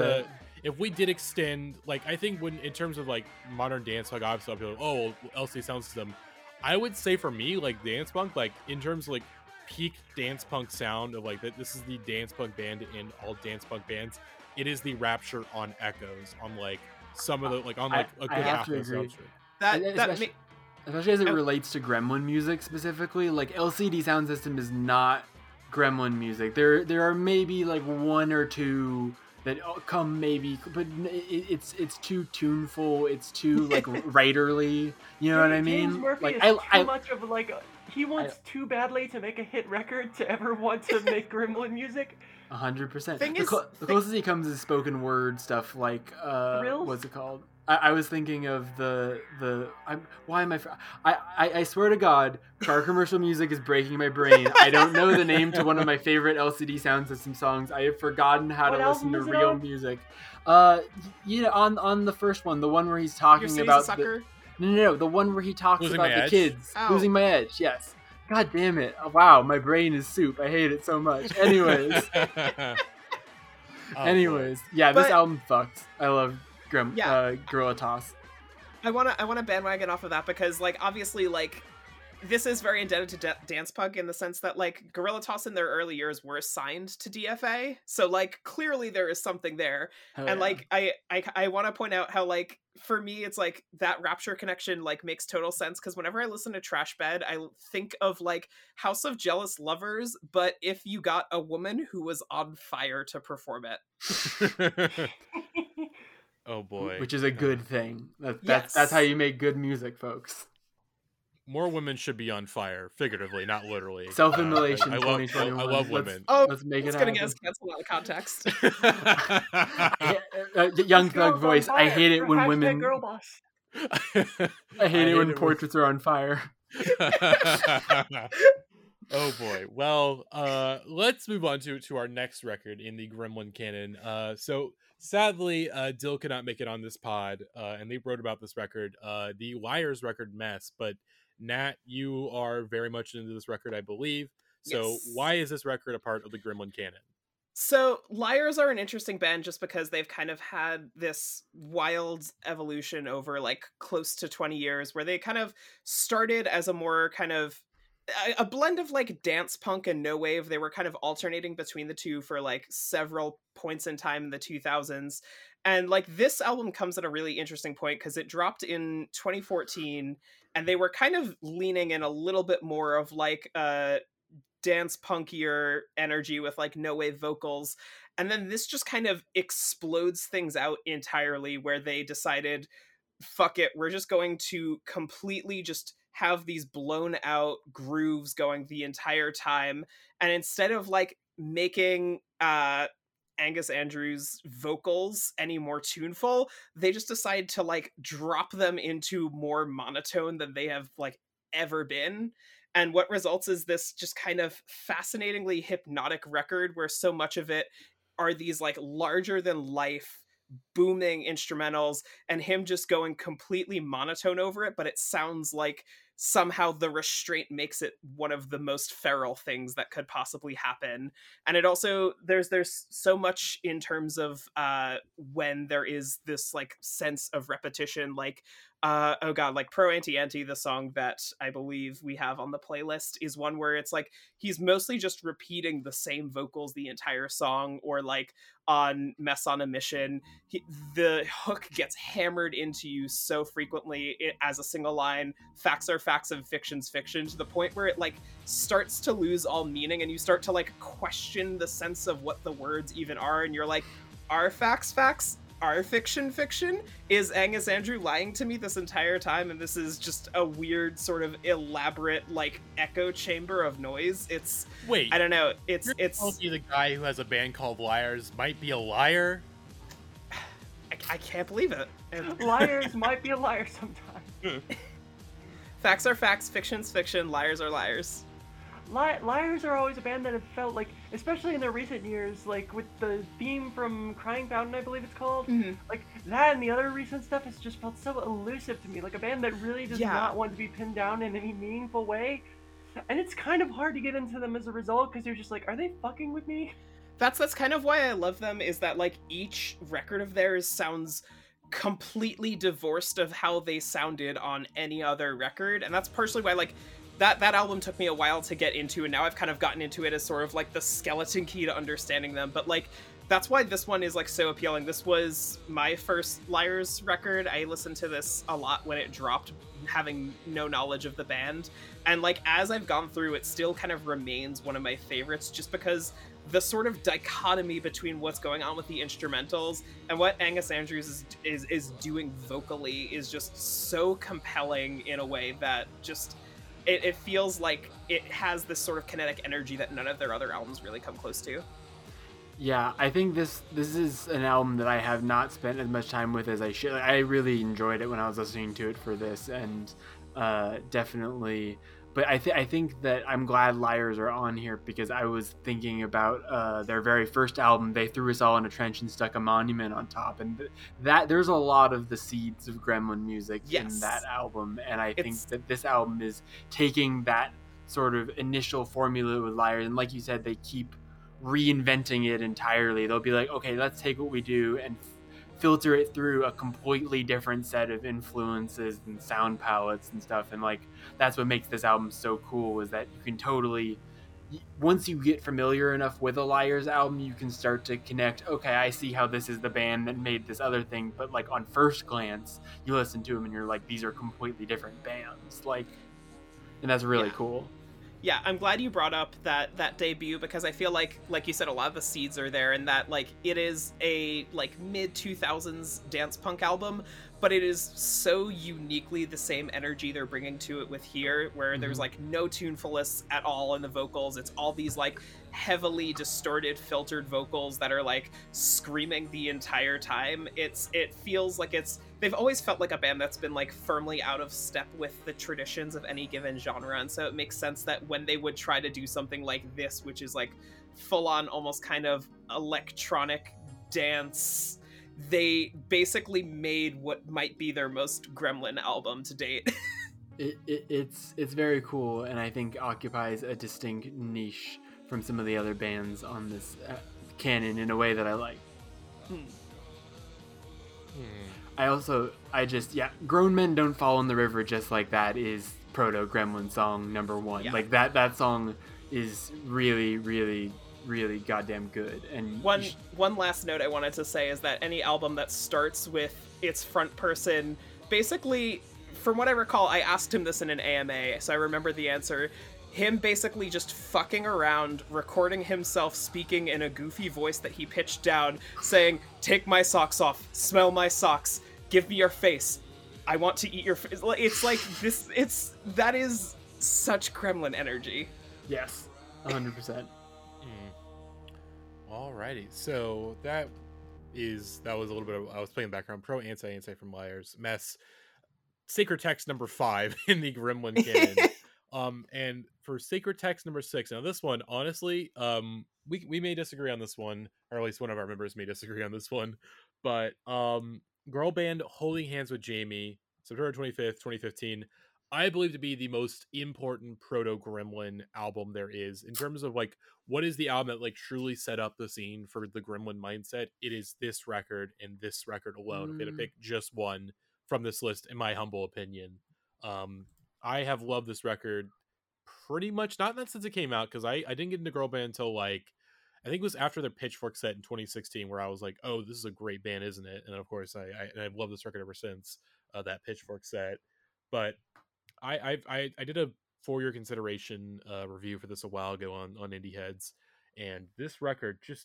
extend like I think when in terms of like modern dance, like obviously I'll be like, oh, LCD Sound System. I would say for me like dance punk, like in terms of like peak dance punk sound of like that, this is the dance punk band in all dance punk bands. It is The Rapture on Echoes on like some of the like on like a good half of the substrate.
Especially as it relates to Gremlin music specifically, like LCD Sound System is not Gremlin music. There are maybe like one or two that come maybe, but it's too tuneful. It's too like writerly. You know what I mean?
James Murphy
Like
is too much of like he wants too badly to make a hit record to ever want to make Gremlin music.
100%.
Thing
The
is-
closest he comes is spoken word stuff like
Thrills?
what's it called? I was thinking of I swear to God, car commercial music is breaking my brain. I don't know the name to one of my favorite LCD Sound System songs. I have forgotten how
What
to listen to
album is it
real
on?
music. You know, on the first one, the one where he's
Your
talking
City's
about
a Sucker?
no, the one where he talks
Losing
about
My
the
Edge?
kids
Oh.
losing my edge. Yes. God damn it! Wow, my brain is soup. I hate it so much. Anyways.
Oh,
Anyways, yeah, this
But-
album fucks. I love Gorilla Toss.
I wanna bandwagon off of that because like obviously like this is very indebted to dance punk in the sense that like Gorilla Toss in their early years were assigned to DFA, so like clearly there is something there.
Hell
And
yeah.
like I want to point out how like for me it's like that Rapture connection like makes total sense because whenever I listen to Trash Bed I think of like House of Jealous Lovers, but if you got a woman who was on fire to perform it.
Oh boy.
Which is a good thing. That's
Yes.
how you make good music, folks.
More women should be on fire, figuratively, not literally.
Self-immolation
I love
2021.
I love
Let's-
women.
Oh,
Let's make it
it's gonna get
happen.
us canceled out of context.
Young
This girl's
thug
on
voice. I
fire.
hate it
For
when
hashtag
women.
Girl boss.
I hate it when portraits are on fire.
Oh boy. Well, let's move on to our next record in the Gremlin canon. So sadly, Dill could not make it on this pod, and they wrote about this record, the Liars record Mess. But Nat, you are very much into this record, I believe. So
Yes.
why is this record a part of the Gremlin canon?
So Liars are an interesting band just because they've kind of had this wild evolution over like close to 20 years where they kind of started as a more kind of a blend of like dance punk and no wave. They were kind of alternating between the two for like several points in time in the 2000s. And like this album comes at a really interesting point because it dropped in 2014 and they were kind of leaning in a little bit more of like dance punkier energy with like no wave vocals, and then this just kind of explodes things out entirely where they decided, fuck it, we're just going to completely just have these blown out grooves going the entire time, and instead of like making Angus Andrews vocals any more tuneful, they just decide to like drop them into more monotone than they have like ever been. And what results is this just kind of fascinatingly hypnotic record where so much of it are these like larger than life booming instrumentals and him just going completely monotone over it, but it sounds like somehow the restraint makes it one of the most feral things that could possibly happen. And it also there's so much in terms of when there is this like sense of repetition, like oh god, like Pro Anti the song that I believe we have on the playlist is one where it's like he's mostly just repeating the same vocals the entire song, or like on Mess on a Mission, the hook gets hammered into you so frequently as a single line, facts are facts and fiction's fiction, to the point where it like starts to lose all meaning and you start to like question the sense of what the words even are, and you're like, are facts facts? Are fiction fiction? Is Angus Andrew lying to me this entire time? And this is just a weird sort of elaborate like echo chamber of noise.
Wait,
I don't know.
You're telling me the guy who has a band called Liars might be a liar?
I can't believe it.
Liars might be a liar sometimes.
Facts are facts, fiction's fiction, liars are liars.
Liars are always a band that have felt like, especially in their recent years, like with the theme from Crying Fountain, I believe it's called, like that and the other recent stuff has just felt so elusive to me, like a band that really does not want to be pinned down in any meaningful way, and it's kind of hard to get into them as a result because you're just like, are they fucking with me?
That's kind of why I love them, is that like each record of theirs sounds completely divorced of how they sounded on any other record, and that's partially why like that album took me a while to get into, and now I've kind of gotten into it as sort of like the skeleton key to understanding them. But like that's why this one is like so appealing. This was my first Liars record. I listened to this a lot when it dropped, having no knowledge of the band, and like as I've gone through, it still kind of remains one of my favorites just because the sort of dichotomy between what's going on with the instrumentals and what Angus Andrews is doing vocally is just so compelling in a way that just it feels like it has this sort of kinetic energy that none of their other albums really come close to.
Yeah, I think this is an album that I have not spent as much time with as I should. I really enjoyed it when I was listening to it for this, and definitely. But I think that I'm glad Liars are on here because I was thinking about their very first album. They threw us all in a trench and stuck a monument on top, and that there's a lot of the seeds of Gremlin music in that album. And I think that this album is taking that sort of initial formula with Liars, and like you said, they keep reinventing it entirely. They'll be like, okay, let's take what we do and filter it through a completely different set of influences and sound palettes and stuff, and like that's what makes this album so cool, is that you can totally, once you get familiar enough with a Liars album, you can start to connect, okay, I see how this is the band that made this other thing, but like on first glance you listen to them and you're like, these are completely different bands, like, and that's really cool.
Yeah, I'm glad you brought up that debut, because I feel like you said, a lot of the seeds are there, and that like it is a like mid 2000s dance punk album, but it is so uniquely the same energy they're bringing to it with here, where there's like no tunefulness at all in the vocals. It's all these like heavily distorted filtered vocals that are like screaming the entire time. It feels like they've always felt like a band that's been like firmly out of step with the traditions of any given genre, and so it makes sense that when they would try to do something like this, which is like full on almost kind of electronic dance, they basically made what might be their most Gremlin album to date.
It's very cool, and I think occupies a distinct niche from some of the other bands on this canon in a way that I like. Grown Men Don't Fall in the River Just Like That is Proto Gremlin song number 1.
Yeah.
Like that song is really, really, really goddamn good. And
one last note I wanted to say is that any album that starts with its front person, basically, from what I recall, I asked him this in an AMA, so I remember the answer. Him basically just fucking around, recording himself speaking in a goofy voice that he pitched down, saying, "Take my socks off, smell my socks, give me your face, I want to eat your face." It's like this, that is such Gremlin energy.
Yes, 100%.
Alrighty, so that was a little bit of, I was playing background, Pro Anti from Liars, Mess, Sacred Text number 5 in the Gremlin canon. And for Sacred Text number 6, now this one, honestly, we may disagree on this one, or at least one of our members may disagree on this one, but girl band Holding Hands with Jamie, September 25th, 2015, I believe to be the most important proto-Gremlin album there is. In terms of like, what is the album that like truly set up the scene for the Gremlin mindset? It is this record and this record alone. If I had to pick just one from this list, in my humble opinion, I have loved this record pretty much, not since it came out, because I didn't get into girl band until like, I think it was after their Pitchfork set in 2016, where I was like, oh, this is a great band, isn't it? And of course, I've loved this record ever since that Pitchfork set. But I did a 4-year consideration review for this a while ago on Indie Heads, and this record just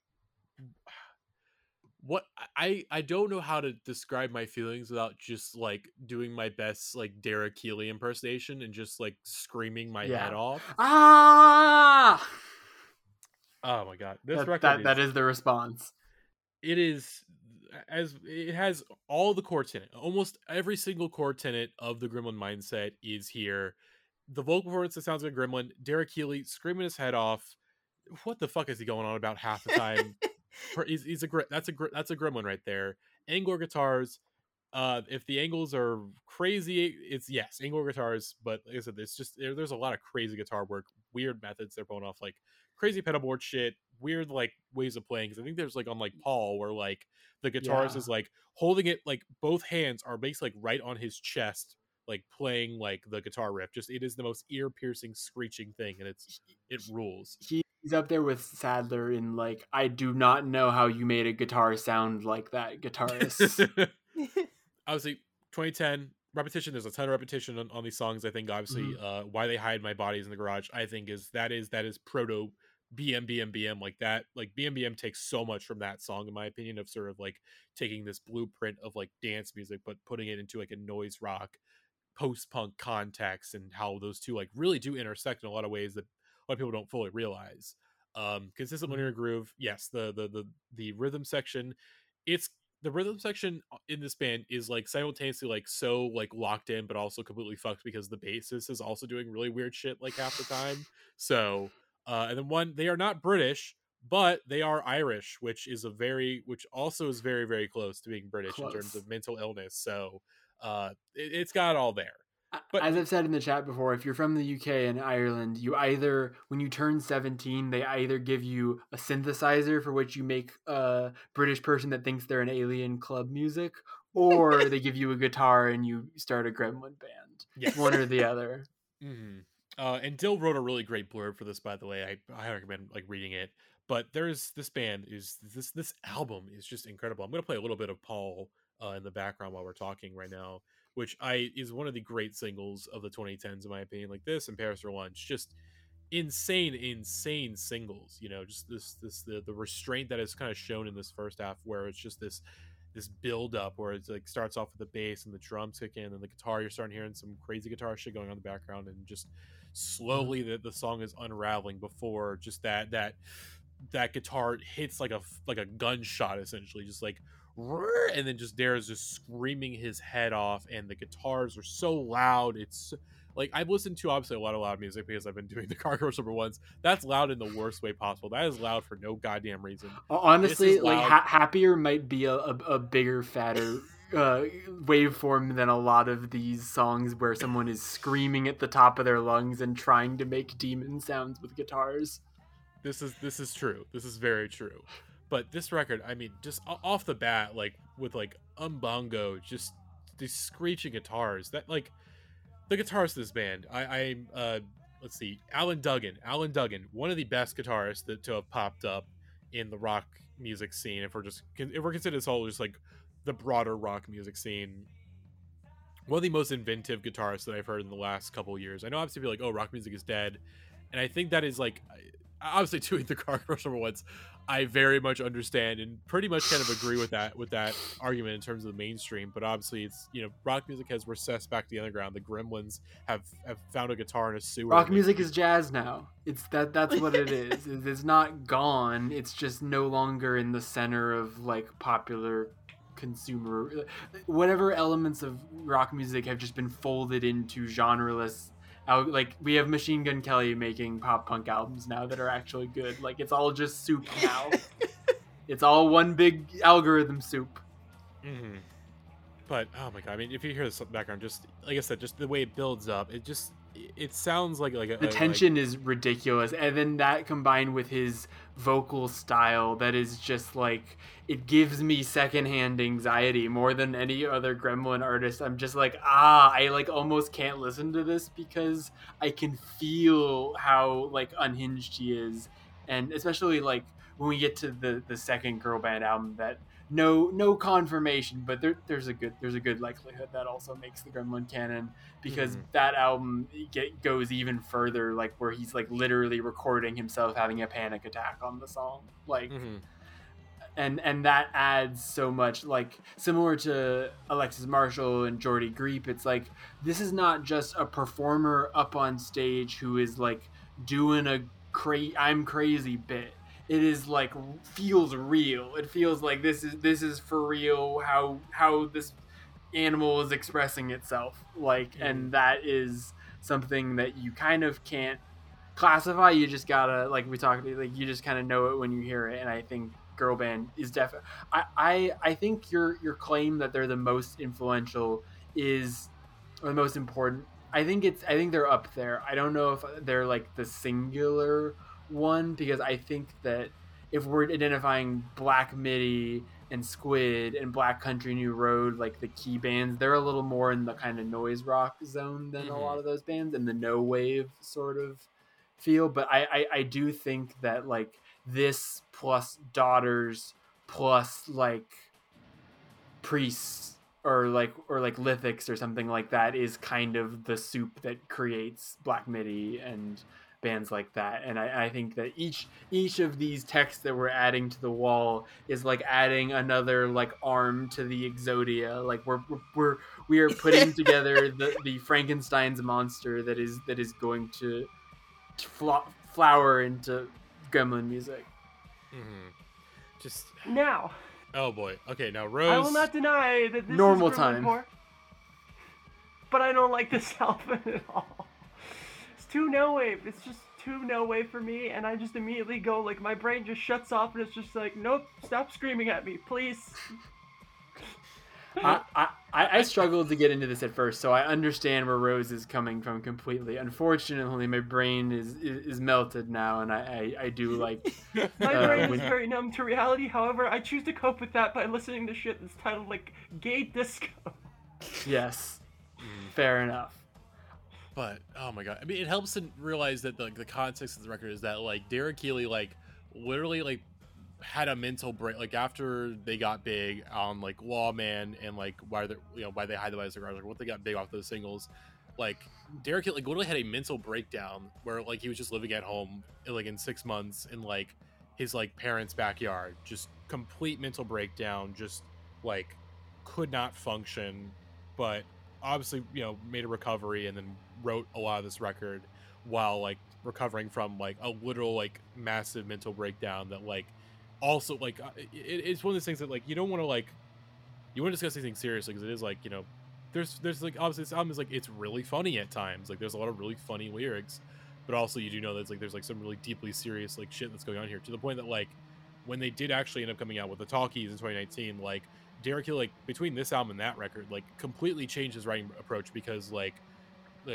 I don't know how to describe my feelings without just like doing my best like Derek Keeley impersonation and just like screaming my head off.
Ah!
Oh my god, this record
that is the response.
It is, as it has all the core tenet, almost every single core tenet of the Gremlin mindset is here. The vocal performance that sounds like a Gremlin, Derek Keeley screaming his head off. What the fuck is he going on about half the time? That's a Gremlin right there. Angler guitars. If the angles are crazy, it's Angler guitars. But like I said, it's just there's a lot of crazy guitar work, weird methods they're pulling off, like crazy pedal board shit, weird like ways of playing. Because I think there's like on like Paul, where like the guitarist is like holding it, like both hands are basically like right on his chest, like playing like the guitar riff. Just it is the most ear piercing screeching thing, and it rules.
He's up there with Sadler in like, I do not know how you made a guitar sound like that, guitarist.
Obviously 2010 repetition, there's a ton of repetition on these songs. I think obviously Why They Hide My Bodies in the Garage, I think that is proto BM. Like that, like BM takes so much from that song, in my opinion, of sort of like taking this blueprint of like dance music but putting it into like a noise rock post-punk context, and how those two like really do intersect in a lot of ways that a lot of people don't fully realize. Consistent linear groove, yes. The rhythm section, the rhythm section in this band is like simultaneously like so like locked in, but also completely fucked because the bassist is also doing really weird shit like half the time. So and then they are not British, but they are Irish, which also is very, very close to being British in terms of mental illness. So it's got it all there. But
as I've said in the chat before, if you're from the UK and Ireland, you either, when you turn 17, they either give you a synthesizer for which you make a British person that thinks they're an alien club music, or they give you a guitar and you start a Gremlin band.
Yes.
One or the other.
Mm-hmm. And Dill wrote a really great blurb for this, by the way. I recommend like reading it. But this album is just incredible. I'm going to play a little bit of Paul in the background while we're talking right now, which is one of the great singles of the 2010s, in my opinion. Like this and Paris for Lunch, just insane singles. You know, just the restraint that is kind of shown in this first half, where it's just this build up where it's like starts off with the bass and the drums kick in and the guitar. You're starting hearing some crazy guitar shit going on in the background, and just slowly the song is unraveling before just that guitar hits like a gunshot, essentially, just like, and then just Dara's just screaming his head off, and the guitars are so loud. It's like, I've listened to obviously a lot of loud music because I've been doing the Car Commercial number ones. That's loud in the worst way possible. That is loud for no goddamn reason.
Honestly, like Happier might be a bigger, fatter waveform than a lot of these songs where someone is screaming at the top of their lungs and trying to make demon sounds with guitars.
this is true. This is very true. But this record, I mean, just off the bat, like with like Umbongo, just these screeching guitars. That like the guitarist of this band. Let's see, Alan Duggan, one of the best guitarists to have popped up in the rock music scene. If we're considering this whole just like the broader rock music scene, one of the most inventive guitarists that I've heard in the last couple of years. I know obviously people are like, oh, rock music is dead, and I think that is like, obviously doing the car commercial number ones, I very much understand and pretty much kind of agree with that argument in terms of the mainstream. But obviously, it's, you know, rock music has recessed back to the underground. The Gremlins have found a guitar in a sewer.
Rock music is jazz now. That's what it is. It's not gone. It's just no longer in the center of like popular consumer. Whatever elements of rock music have just been folded into genreless. Like, we have Machine Gun Kelly making pop punk albums now that are actually good. Like, it's all just soup now. It's all one big algorithm soup.
Mm-hmm. But oh my god, I mean, if you hear this background, just like I said, just the way it builds up, it sounds like
the tension is ridiculous, and then that combined with his vocal style, that is just like, it gives me secondhand anxiety more than any other Gremlin artist. I'm just like, I like almost can't listen to this because I can feel how like unhinged he is, and especially like when we get to the second girl band album, that no confirmation, but there's a good likelihood that also makes the Gremlin canon, because that album goes even further, like where he's like literally recording himself having a panic attack on the song, like and that adds so much, like similar to Alexis Marshall and Jordy Griep. It's like, this is not just a performer up on stage who is like doing a I'm crazy bit. It is like, feels real. It feels like this is for real, how this animal is expressing itself, like, and that is something that you kind of can't classify. You just gotta, like we talked, like you just kind of know it when you hear it. And I think girl band is definitely, I think your claim that they're the most influential is, or the most important, I think they're up there. I don't know if they're like the singular one, because I think that if we're identifying Black Midi and Squid and Black Country New Road, like the key bands, they're a little more in the kind of noise rock zone than a lot of those bands, and the no wave sort of feel. But I do think that like this plus Daughters plus like Priests or like Lithics or something like that is kind of the soup that creates Black Midi and bands like that. And I think that each of these texts that we're adding to the wall is like adding another like arm to the Exodia. Like we are putting together the Frankenstein's monster that is going to flower into Gremlin music.
Just
now.
Oh boy. Okay, now Rose.
I will not deny that this
normal
is
time.
Core, but I don't like this album at all. It's too no wave. It's just too no wave for me, and I just immediately go like, my brain just shuts off, and it's just like, nope, stop screaming at me, please.
I struggled to get into this at first, so I understand where Rose is coming from completely. Unfortunately, my brain is melted now, and I do like...
My brain is very numb to reality. However, I choose to cope with that by listening to shit that's titled like gay disco.
Yes, fair enough.
But oh my god, I mean, it helps to realize that the context of the record is that like Derek Keeley like literally like had a mental break, like after they got big on like Lawman and like Why They Hide the Bodies of Cigars, like what they got big off those singles, like Derek Keeley like literally had a mental breakdown where like he was just living at home like in 6 months in like his like parents' backyard, just complete mental breakdown, just like could not function, but obviously, you know, made a recovery and then wrote a lot of this record while like recovering from like a literal like massive mental breakdown that like also like it's one of those things that like you don't want to like, you want to discuss these things seriously because it is like, you know, there's like obviously this album is like, it's really funny at times, like there's a lot of really funny lyrics, but also you do know that there's like some really deeply serious like shit that's going on here, to the point that like when they did actually end up coming out with the Talkies in 2019, like Derek Hill, like between this album and that record, like completely changed his writing approach, because like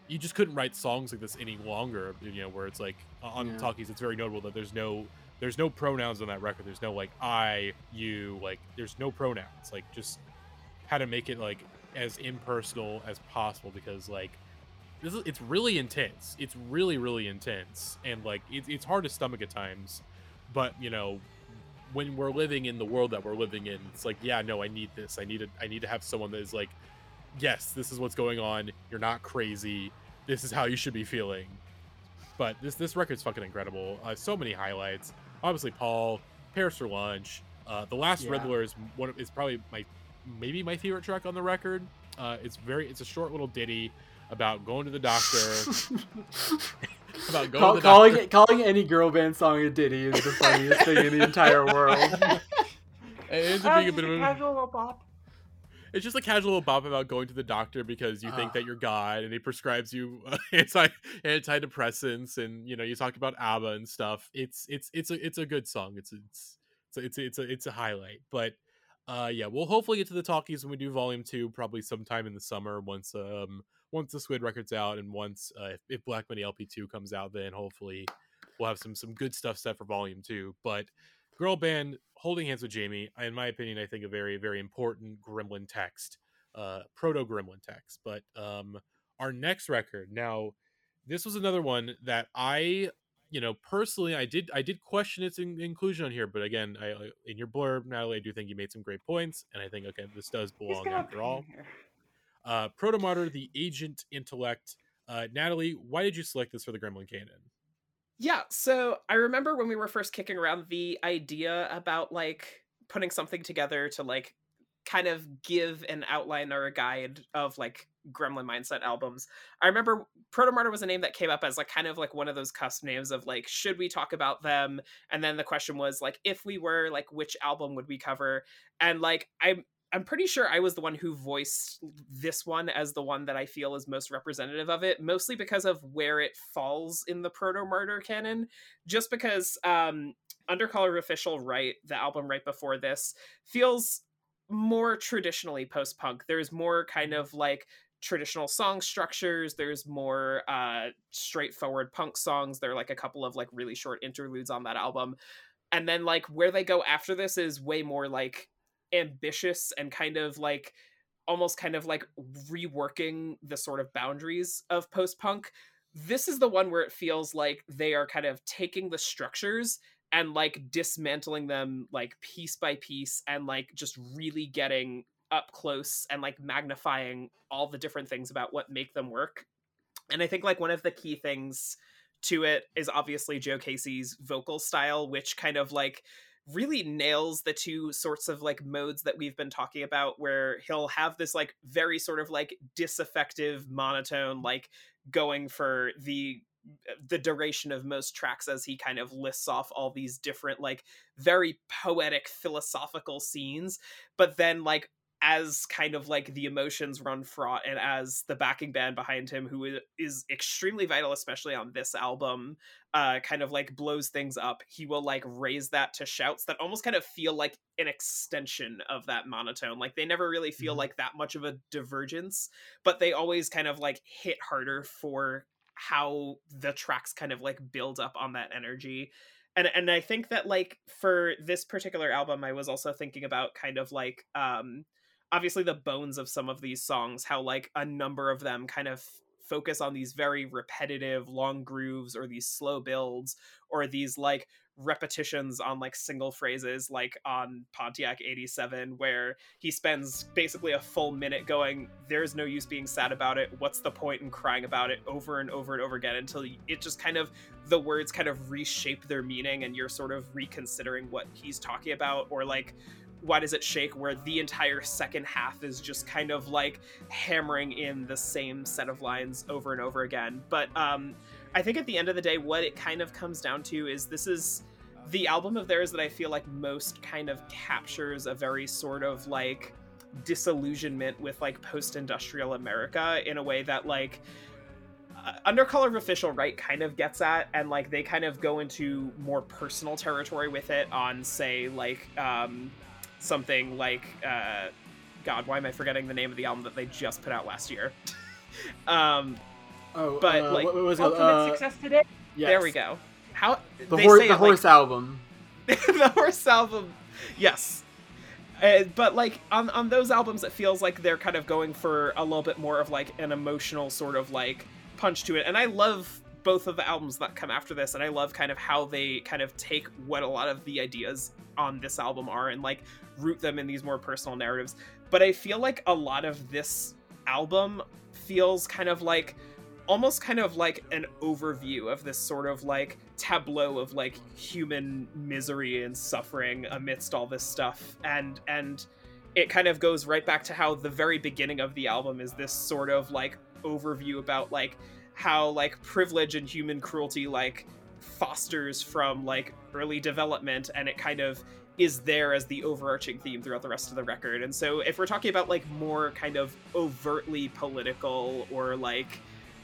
you just couldn't write songs like this any longer, you know, where it's like on the Talkies, it's very notable that there's no pronouns on that record. There's no like I, you, like there's no pronouns. Like just how to make it like as impersonal as possible, because like it's really intense. It's really, really intense, and like it's hard to stomach at times. But you know, when we're living in the world that we're living in, it's like, yeah, no, I need this. I need to have someone that is like, yes, this is what's going on. You're not crazy. This is how you should be feeling. But this record's fucking incredible. So many highlights. Obviously, Paul, Paris for Lunch. The Last Riddler is probably maybe my favorite track on the record. It's a short little ditty about going to the doctor. About going to the doctor.
Calling any girl band song a ditty is the funniest thing in the entire world.
It ends up being a bit of a
casual little bop.
It's just a casual little bop about going to the doctor because you think that you're God, and he prescribes you antidepressants, and you know, you talk about ABBA and stuff. It's a good song. It's a highlight. But yeah, we'll hopefully get to the Talkies when we do Volume 2, probably sometime in the summer once the Squid record's out, and once if Black Money LP2 comes out, then hopefully we'll have some good stuff set for Volume 2. But girl band Holding Hands with Jamie, in my opinion, I think a very, very important Gremlin text, proto-Gremlin text. But our next record, now, this was another one that I, you know, personally, I did question its inclusion on here. But again, in your blurb, Natalie, I do think you made some great points, and I think, okay, this does belong after all. Protomartyr, the Agent Intellect. Natalie, why did you select this for the Gremlin canon?
Yeah, so I remember when we were first kicking around the idea about like putting something together to like kind of give an outline or a guide of like Gremlin mindset albums. I remember Protomartyr was a name that came up as like kind of like one of those cusp names of like, should we talk about them? And then the question was like, if we were, like, which album would we cover? And like I'm pretty sure I was the one who voiced this one as the one that I feel is most representative of it, mostly because of where it falls in the Protomartyr canon. Just because Undercolor Official Right, the album right before this, feels more traditionally post-punk. There's more kind of like traditional song structures. There's more straightforward punk songs. There are like a couple of like really short interludes on that album. And then like where they go after this is way more like ambitious and kind of like almost kind of like reworking the sort of boundaries of post-punk. This is the one where it feels like they are kind of taking the structures and like dismantling them like piece by piece, and like just really getting up close and like magnifying all the different things about what make them work. And I think like one of the key things to it is obviously Joe Casey's vocal style, which kind of like really nails the two sorts of like modes that we've been talking about, where he'll have this like very sort of like disaffective monotone, like going for the duration of most tracks as he kind of lists off all these different like very poetic philosophical scenes. But then like as kind of like the emotions run fraught, and as the backing band behind him, who is extremely vital, especially on this album, kind of like blows things up, he will like raise that to shouts that almost kind of feel like an extension of that monotone. Like they never really feel like that much of a divergence, but they always kind of like hit harder for how the tracks kind of like build up on that energy. And I think that like for this particular album, I was also thinking about kind of like obviously the bones of some of these songs, how like a number of them kind of focus on these very repetitive long grooves, or these slow builds, or these like repetitions on like single phrases, like on Pontiac 87, where he spends basically a full minute going, there's no use being sad about it, what's the point in crying about it, over and over and over again, until it just kind of, the words kind of reshape their meaning, and you're sort of reconsidering what he's talking about. Or like Why Does It Shake, where the entire second half is just kind of like hammering in the same set of lines over and over again. But I think at the end of the day, what it kind of comes down to is this is the album of theirs that I feel like most kind of captures a very sort of like disillusionment with like post-industrial America in a way that like Undercolor of Official Right kind of gets at, and like they kind of go into more personal territory with it on, say, like something like God, why am I forgetting the name of the album that they just put out last year?
Oh,
but like
what was it?
Ultimate Success Today.
Yes.
there we go. How
The
they
horse,
say
the
it,
horse album.
the horse album, yes. But like on those albums, it feels like they're kind of going for a little bit more of like an emotional sort of like punch to it. And I love both of the albums that come after this, and I love kind of how they kind of take what a lot of the ideas on this album are and like root them in these more personal narratives. But I feel like a lot of this album feels kind of like almost kind of like an overview of this sort of like tableau of like human misery and suffering amidst all this stuff, and it kind of goes right back to how the very beginning of the album is this sort of like overview about like how like privilege and human cruelty like fosters from like early development, and it kind of is there as the overarching theme throughout the rest of the record. And so if we're talking about like more kind of overtly political or like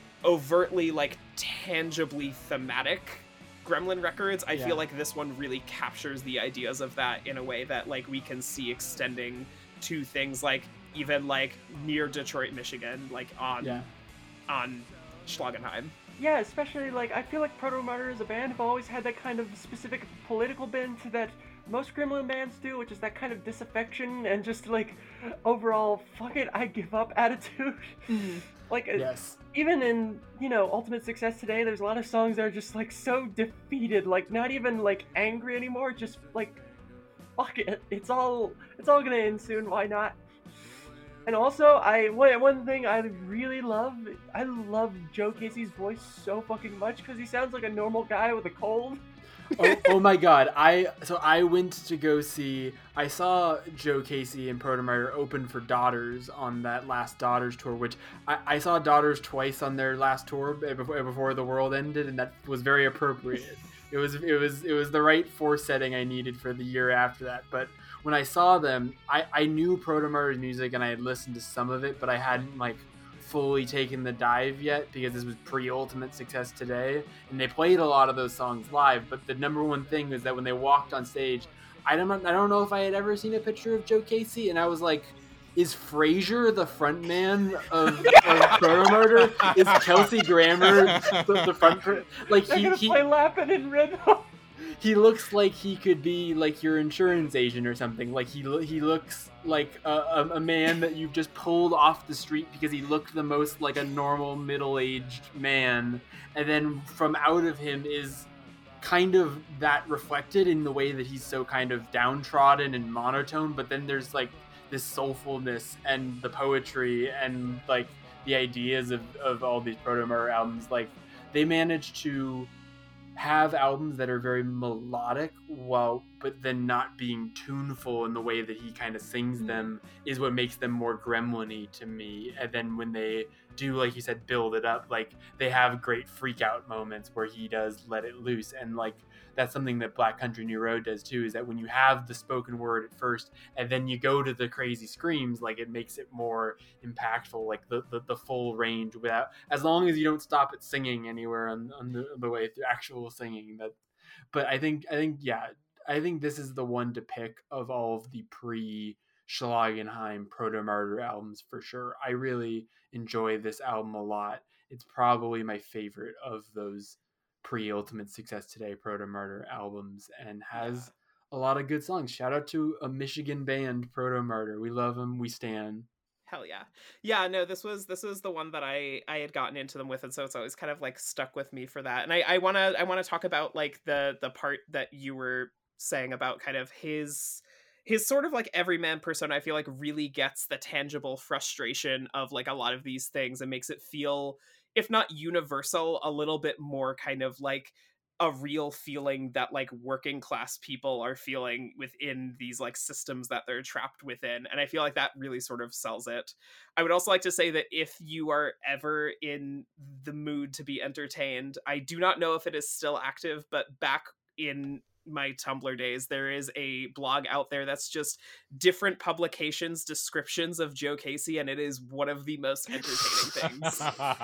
overtly like tangibly thematic Gremlin records, I feel like this one really captures the ideas of that in a way that like we can see extending to things like even like near Detroit, Michigan, like on Schlagenheim.
Yeah, especially like I feel like Protomartyr as a band have always had that kind of specific political bent that most Gremlin bands do, which is that kind of disaffection and just like overall fuck it, I give up attitude. Like
Yes.
even in, you know, Ultimate Success Today, there's a lot of songs that are just like so defeated, like not even like angry anymore, just like fuck it, it's all gonna end soon, why not? And also, one thing I really love, I love Joe Casey's voice so fucking much because he sounds like a normal guy with a cold.
Oh my god. I went to go see, I saw Joe Casey and Protomartyr open for Daughters on that last Daughters tour, which I saw Daughters twice on their last tour before the world ended, and that was very appropriate. It was the right setting I needed for the year after that. But when I saw them, I knew Protomartyr's music and I had listened to some of it, but I hadn't like fully taken the dive yet because this was pre-Ultimate Success Today, and they played a lot of those songs live. But the number one thing is that when they walked on stage, I don't know if I had ever seen a picture of Joe Casey, and I was like, is Frasier the front man of Protomartyr? Is Kelsey Grammer the front? Like
They're gonna play Lappin' in Rhythm.
He looks like he could be like your insurance agent or something. Like he looks like a man that you've just pulled off the street because he looked the most like a normal middle-aged man, and then from out of him is kind of that reflected in the way that he's so kind of downtrodden and monotone, but then there's like this soulfulness and the poetry and like the ideas of all these Protomartyr albums. Like they managed to have albums that are very melodic but then not being tuneful in the way that he kind of sings them is what makes them more Gremlin-y to me. And then when they do, like you said, build it up, like they have great freak out moments where he does let it loose. And like that's something that Black Country New Road does too, is that when you have the spoken word at first and then you go to the crazy screams, like it makes it more impactful, like the full range, without, as long as you don't stop at singing anywhere on the way through actual singing. But I think this is the one to pick of all of the pre-Schlagenheim Protomartyr albums for sure. I really enjoy this album a lot. It's probably my favorite of those pre-Ultimate Success Today Protomartyr albums, and has a lot of good songs. Shout out to a Michigan band, Protomartyr. We love them. We stan.
Hell yeah. Yeah, no, this was the one that I had gotten into them with, and so it's always kind of like stuck with me for that. And I wanna talk about like the part that you were saying about kind of his sort of like everyman persona. I feel like really gets the tangible frustration of like a lot of these things and makes it feel, if not universal, a little bit more kind of like a real feeling that like working class people are feeling within these like systems that they're trapped within. And I feel like that really sort of sells it. I would also like to say that if you are ever in the mood to be entertained, I do not know if it is still active, but back in my Tumblr days, there is a blog out there that's just different publications descriptions of Joe Casey, and it is one of the most entertaining things.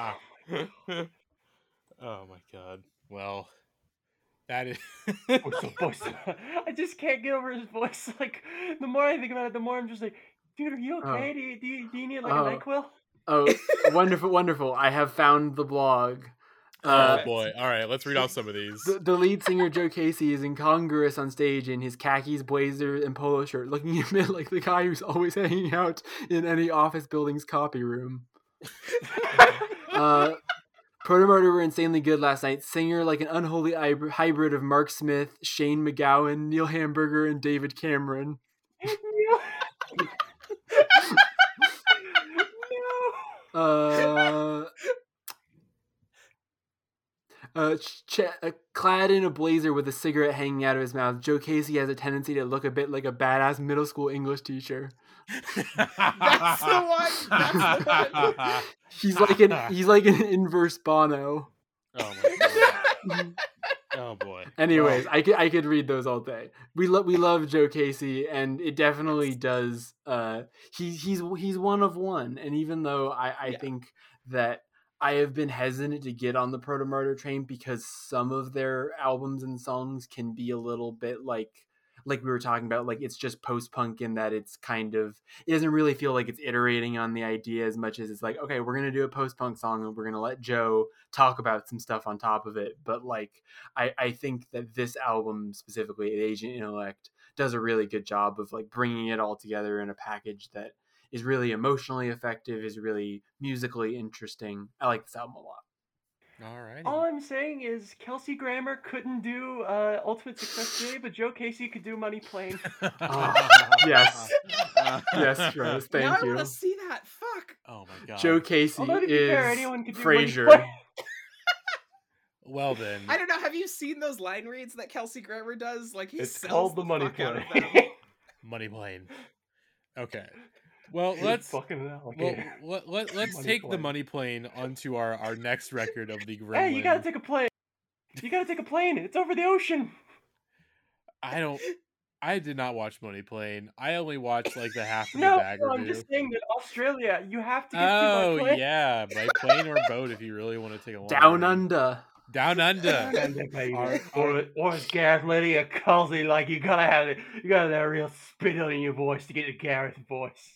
Oh my god. Well, that is
I just can't get over his voice. Like the more I think about it, the more I'm just like, dude, are you okay? Do you need like a NyQuil?
Oh, wonderful, wonderful. I have found the blog.
Oh boy. All right, let's read off some of these.
The lead singer, Joe Casey, is incongruous on stage in his khakis, blazer, and polo shirt, looking a bit like the guy who's always hanging out in any office building's copy room. Proto-Murder were insanely good last night. Singer like an unholy hybrid of Mark Smith, Shane McGowan, Neil Hamburger, and David Cameron. Clad in a blazer with a cigarette hanging out of his mouth, Joe Casey has a tendency to look a bit like a badass middle school English teacher.
That's the one. That's the one.
He's like an inverse Bono.
Oh my god. Oh boy.
Anyways, I could read those all day. We love Joe Casey, and it definitely does. He's one of one, and even though I think that I have been hesitant to get on the Proto-Murder train because some of their albums and songs can be a little bit like we were talking about, like it's just post-punk in that it's kind of, it doesn't really feel like it's iterating on the idea as much as it's like, okay, we're going to do a post-punk song and we're going to let Joe talk about some stuff on top of it. But like, I think that this album specifically, Agent Intellect, does a really good job of like bringing it all together in a package that is really emotionally effective, is really musically interesting. I like this album a lot.
All right.
All I'm saying is Kelsey Grammer couldn't do Ultimate Success today, but Joe Casey could do Money Plane.
Yes. Yes, Rose, thank
now
you.
I want to see that. Fuck.
Oh my god.
Joe Casey
Although, to be
is
fair, anyone could do Money
Frasier.
Plane.
Well then.
I don't know. Have you seen those line reads that Kelsey Grammer does? Like he
It's
sells
called the
the
Money
fuck out of
Plane.
them.
Money Plane. Okay. Well, let's let's take the Money Plane onto our next record of the Gremlin.
Hey, you gotta take a plane. You gotta take a plane. It's over the ocean.
I did not watch Money Plane. I only watched like the half of
No,
the bag
I'm
review.
just saying that Australia, you have to get to
Oh
by plane.
yeah, by plane or boat if you really want to take a long
Down
ride.
under.
Down under.
Or as Gareth Liddy calls it, like you gotta have that real spit on your voice to get the Gareth voice.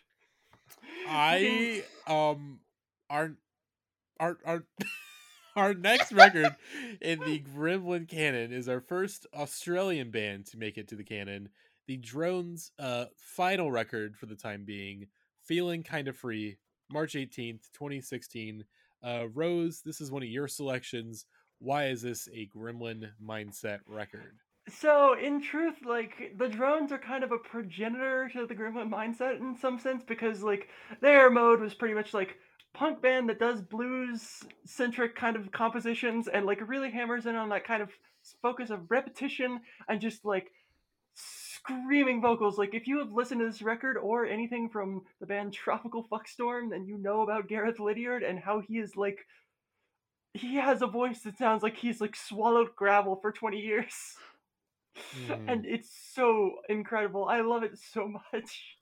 Our next record in the Gremlin canon is our first Australian band to make it to the canon. The Drones' final record for the time being, Feeling Kinda Free, March 18th, 2016. Rose, this is one of your selections. Why is this a Gremlin mindset record?
So, in truth, like, the Drones are kind of a progenitor to the Gremlin mindset in some sense, because, like, their mode was pretty much, like, punk band that does blues-centric kind of compositions and, like, really hammers in on that kind of focus of repetition and just, like, screaming vocals. Like, if you have listened to this record or anything from the band Tropical Fuckstorm, then you know about Gareth Lydiard and how he is, like, he has a voice that sounds like he's, like, swallowed gravel for 20 years. And it's so incredible. I love it so much.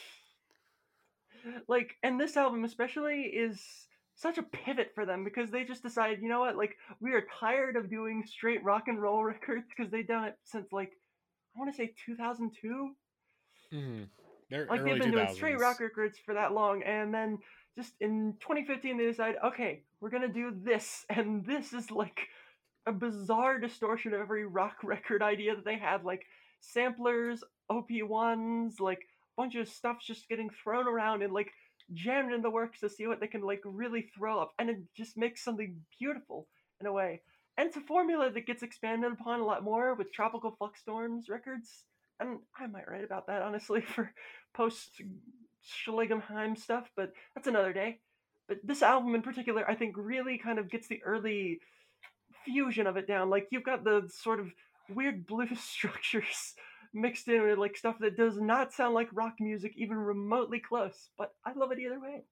Like, and this album especially is such a pivot for them because they just decided, you know what, like, we are tired of doing straight rock and roll records because they've done it since, like, I want to say 2002.
They're
Like,
early
they've been
2000s.
doing straight rock records for that long, and then just in 2015 they decided, okay, we're gonna do this, and this is like a bizarre distortion of every rock record idea that they had, like samplers, OP1s, like a bunch of stuff's just getting thrown around and like jammed in the works to see what they can like really throw up, and it just makes something beautiful in a way. And it's a formula that gets expanded upon a lot more with Tropical Fuckstorm's records, and I might write about that honestly for post Schlegelheim stuff, but that's another day. But this album in particular, I think, really kind of gets the early fusion of it down. Like, you've got the sort of weird blues structures mixed in with like stuff that does not sound like rock music even remotely close, but I love it either way.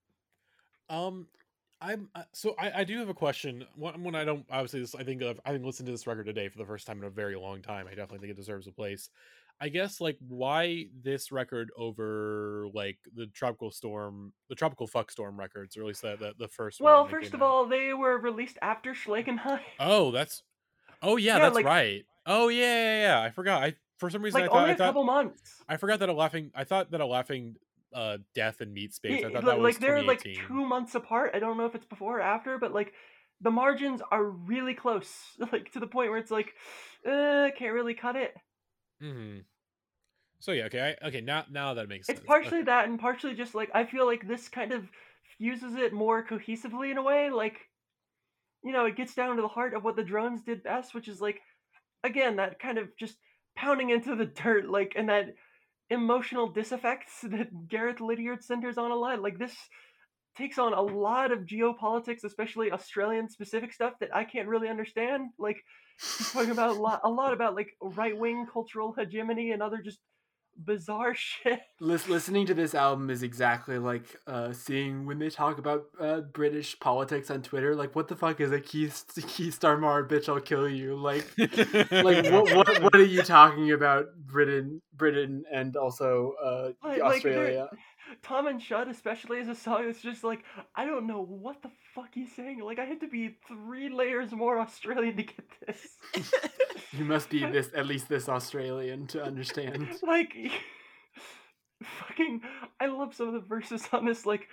I do have a question. When I don't obviously this, I think listened to this record today for the first time in a very long time. I definitely think it deserves a place. I guess, like, why this record over like the Tropical Fuckstorm records, or at least the first one?
Well, first of all, they were released after Schlegelheim.
That's
like,
right. Oh yeah. I forgot. For some reason
like,
I thought
only a couple months.
I forgot that I thought that a Laughing Death and Meat Space. I thought that was
like they're like
2018.
2 months apart. I don't know if it's before or after, but like the margins are really close, like to the point where it's like, can't really cut it.
Mm-hmm. So yeah, okay, now that makes sense.
It's partially that, and partially just like I feel like this kind of fuses it more cohesively in a way. Like, you know, it gets down to the heart of what the Drones did best, which is like, again, that kind of just pounding into the dirt, like, and that emotional disaffects that Gareth Lydiard centers on a lot. Like, this takes on a lot of geopolitics, especially Australian specific stuff that I can't really understand. Like, he's talking about a lot about like right-wing cultural hegemony and other just bizarre shit.
Listening to this album is exactly like seeing when they talk about British politics on Twitter. Like, what the fuck is a Keystar Mar, bitch? I'll kill you. Like what are you talking about? Britain, and also Australia.
Like Tom and Shud, especially as a song, it's just like, I don't know what the fuck he's saying. Like, I had to be 3 layers more Australian to get this.
You must be at least this Australian to understand.
Like, fucking, I love some of the verses on this, like,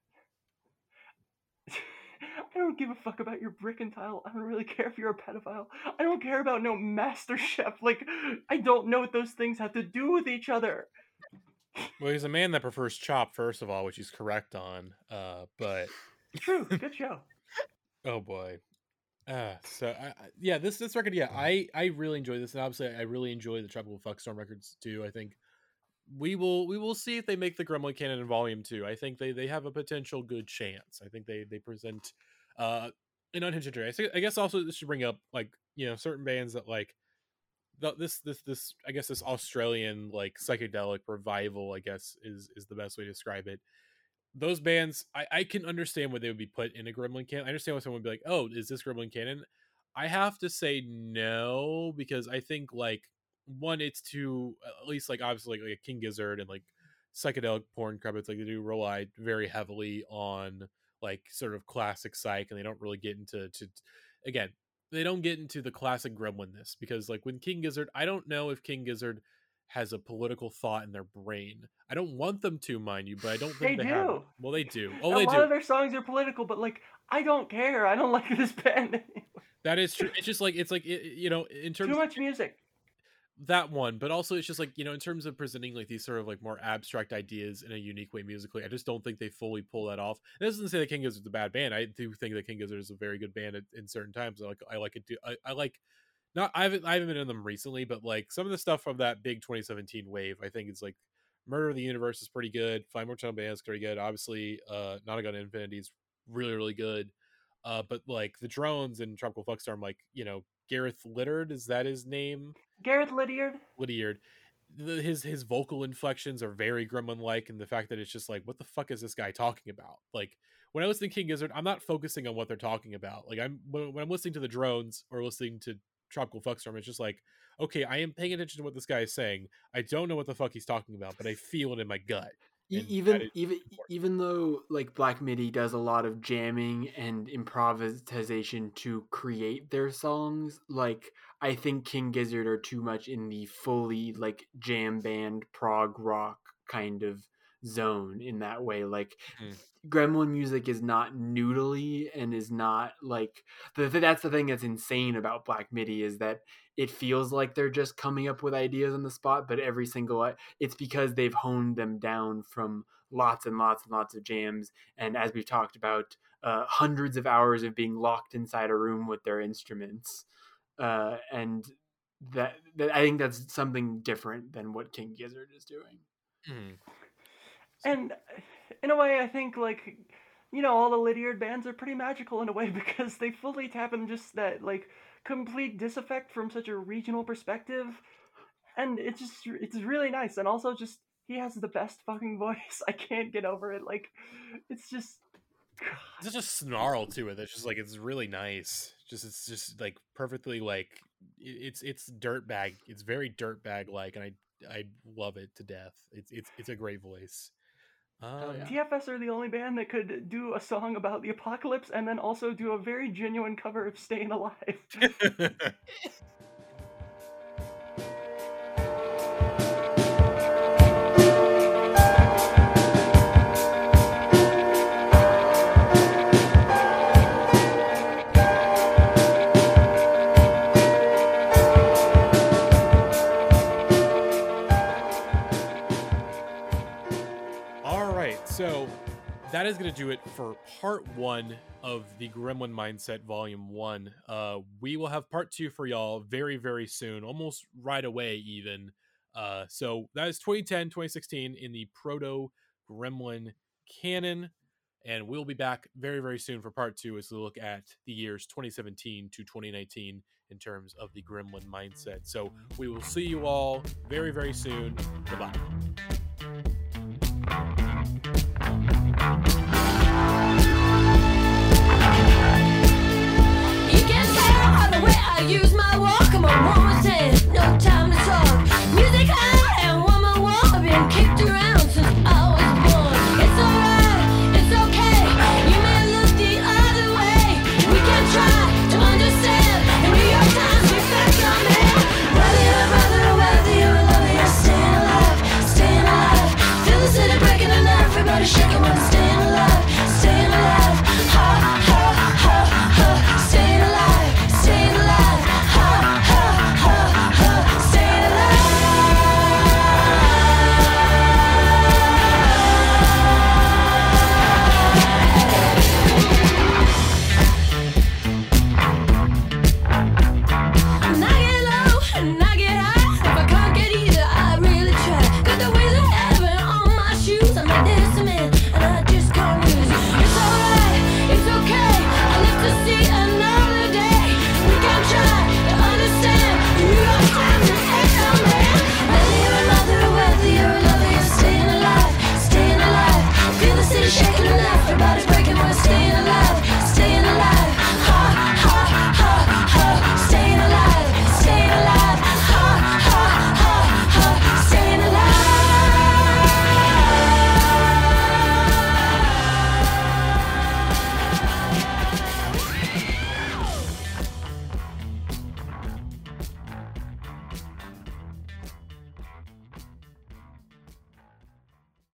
I don't give a fuck about your brick and tile. I don't really care if you're a pedophile. I don't care about no master chef. Like, I don't know what those things have to do with each other.
Well, he's a man that prefers chop, first of all, which he's correct on. But
true, good show.
Oh boy. This record, I really enjoy this, and obviously I really enjoy the Tropical Fuckstorm records too. I think we will see if they make the Gremlin Canon in Volume 2. I think they have a potential good chance. I think they present an unhinged entry. I guess also this should bring up, like, you know, certain bands that like this I guess this Australian like psychedelic revival, I guess is the best way to describe it. Those bands, I can understand why they would be put in a Gremlin Canon. I understand why someone would be like, oh, is this Gremlin Canon? I have to say no, because I think, like, one, it's too, at least, like, obviously, like King Gizzard and, like, psychedelic porn credits, like, they do rely very heavily on, like, sort of classic psych, and they don't really get into, again, they don't get into the classic Gremlin-ness, because, like, when King Gizzard, I don't know if King Gizzard has a political thought in their brain. I don't want them to, mind you, but I don't think they have it. Well, they do.
A lot of their songs are political, but, like, I don't care. I don't like this band anymore.
That is true. It's just like, you know, in terms
too much music.
That one, but also it's just like, you know, in terms of presenting like these sort of like more abstract ideas in a unique way musically, I just don't think they fully pull that off. It doesn't say that King Gizzard's a bad band. I do think that King Gizzard is a very good band in certain times. I like it too. I like. Not, I haven't been in them recently, but like some of the stuff from that big 2017 wave, I think it's like Murder of the Universe is pretty good. Fly More Channel Band is pretty good. Obviously, Not a Gun to Infinity is really, really good. But like the Drones and Tropical Fuckstorm, like, you know, Gareth Lydiard, is that his name?
Gareth Lydiard.
His vocal inflections are very Gremlin-like, and the fact that it's just like, what the fuck is this guy talking about? Like, when I listen to King Gizzard, I'm not focusing on what they're talking about. Like, when I'm listening to the Drones or listening to Tropical Fuckstorm, it's just like, okay, I am paying attention to what this guy is saying. I don't know what the fuck he's talking about, but I feel it in my gut.
Even though like Black Midi does a lot of jamming and improvisation to create their songs, like I think King Gizzard are too much in the fully like jam band prog rock kind of zone in that way. Like Gremlin music is not noodly and is not like that's the thing that's insane about Black Midi, is that it feels like they're just coming up with ideas on the spot, but every single it's because they've honed them down from lots and lots and lots of jams, and as we've talked about, hundreds of hours of being locked inside a room with their instruments, and that I think that's something different than what King Gizzard is doing.
And in a way, I think, like, you know, all the Lydiard bands are pretty magical in a way, because they fully tap in just that, like, complete disaffect from such a regional perspective. And it's really nice. And also just, he has the best fucking voice. I can't get over it. Like, it's just...
There's just a snarl to it. That's just like, it's really nice. It's just like perfectly like, it's dirtbag. It's very dirtbag like, and I love it to death. It's a great voice.
TFS are the only band that could do a song about the apocalypse and then also do a very genuine cover of Staying Alive.
right, so that is going to do it for part 1 of the Gremlin Mindset Volume 1. We will have part 2 for y'all very, very soon, almost right away even. So that is 2010, 2016 in the Proto-Gremlin canon. And we'll be back very, very soon for part 2 as we look at the years 2017 to 2019 in terms of the Gremlin mindset. So we will see you all very, very soon. Goodbye.
You can tell by the way I use my walk. I'm on 110, no time to talk. Music out and one more wall. I've been kicked around since I was born. It's alright, it's okay. You may look the other way. We can try to understand. In New York Times, we fact on it. Whether you're a brother or whether you're a lover, you're staying alive, staying alive. Feel the city breaking and everybody shaking. I'm staying alive, staying alive. Ha, ha, ha, ha. Staying alive, staying alive. Ha, ha, ha, ha. Staying alive. And I get low and I get high. If I can't get either, I really try. Got the wheels of heaven on my shoes. I'm like this man, and I just can't lose. It's alright, it's okay. I live to see another day. We can try to understand. New York Times and XL man. Whether you're a mother or whether you're a lover, you're staying alive, staying alive. Feel the city shaking and everybody's breaking. We're staying alive,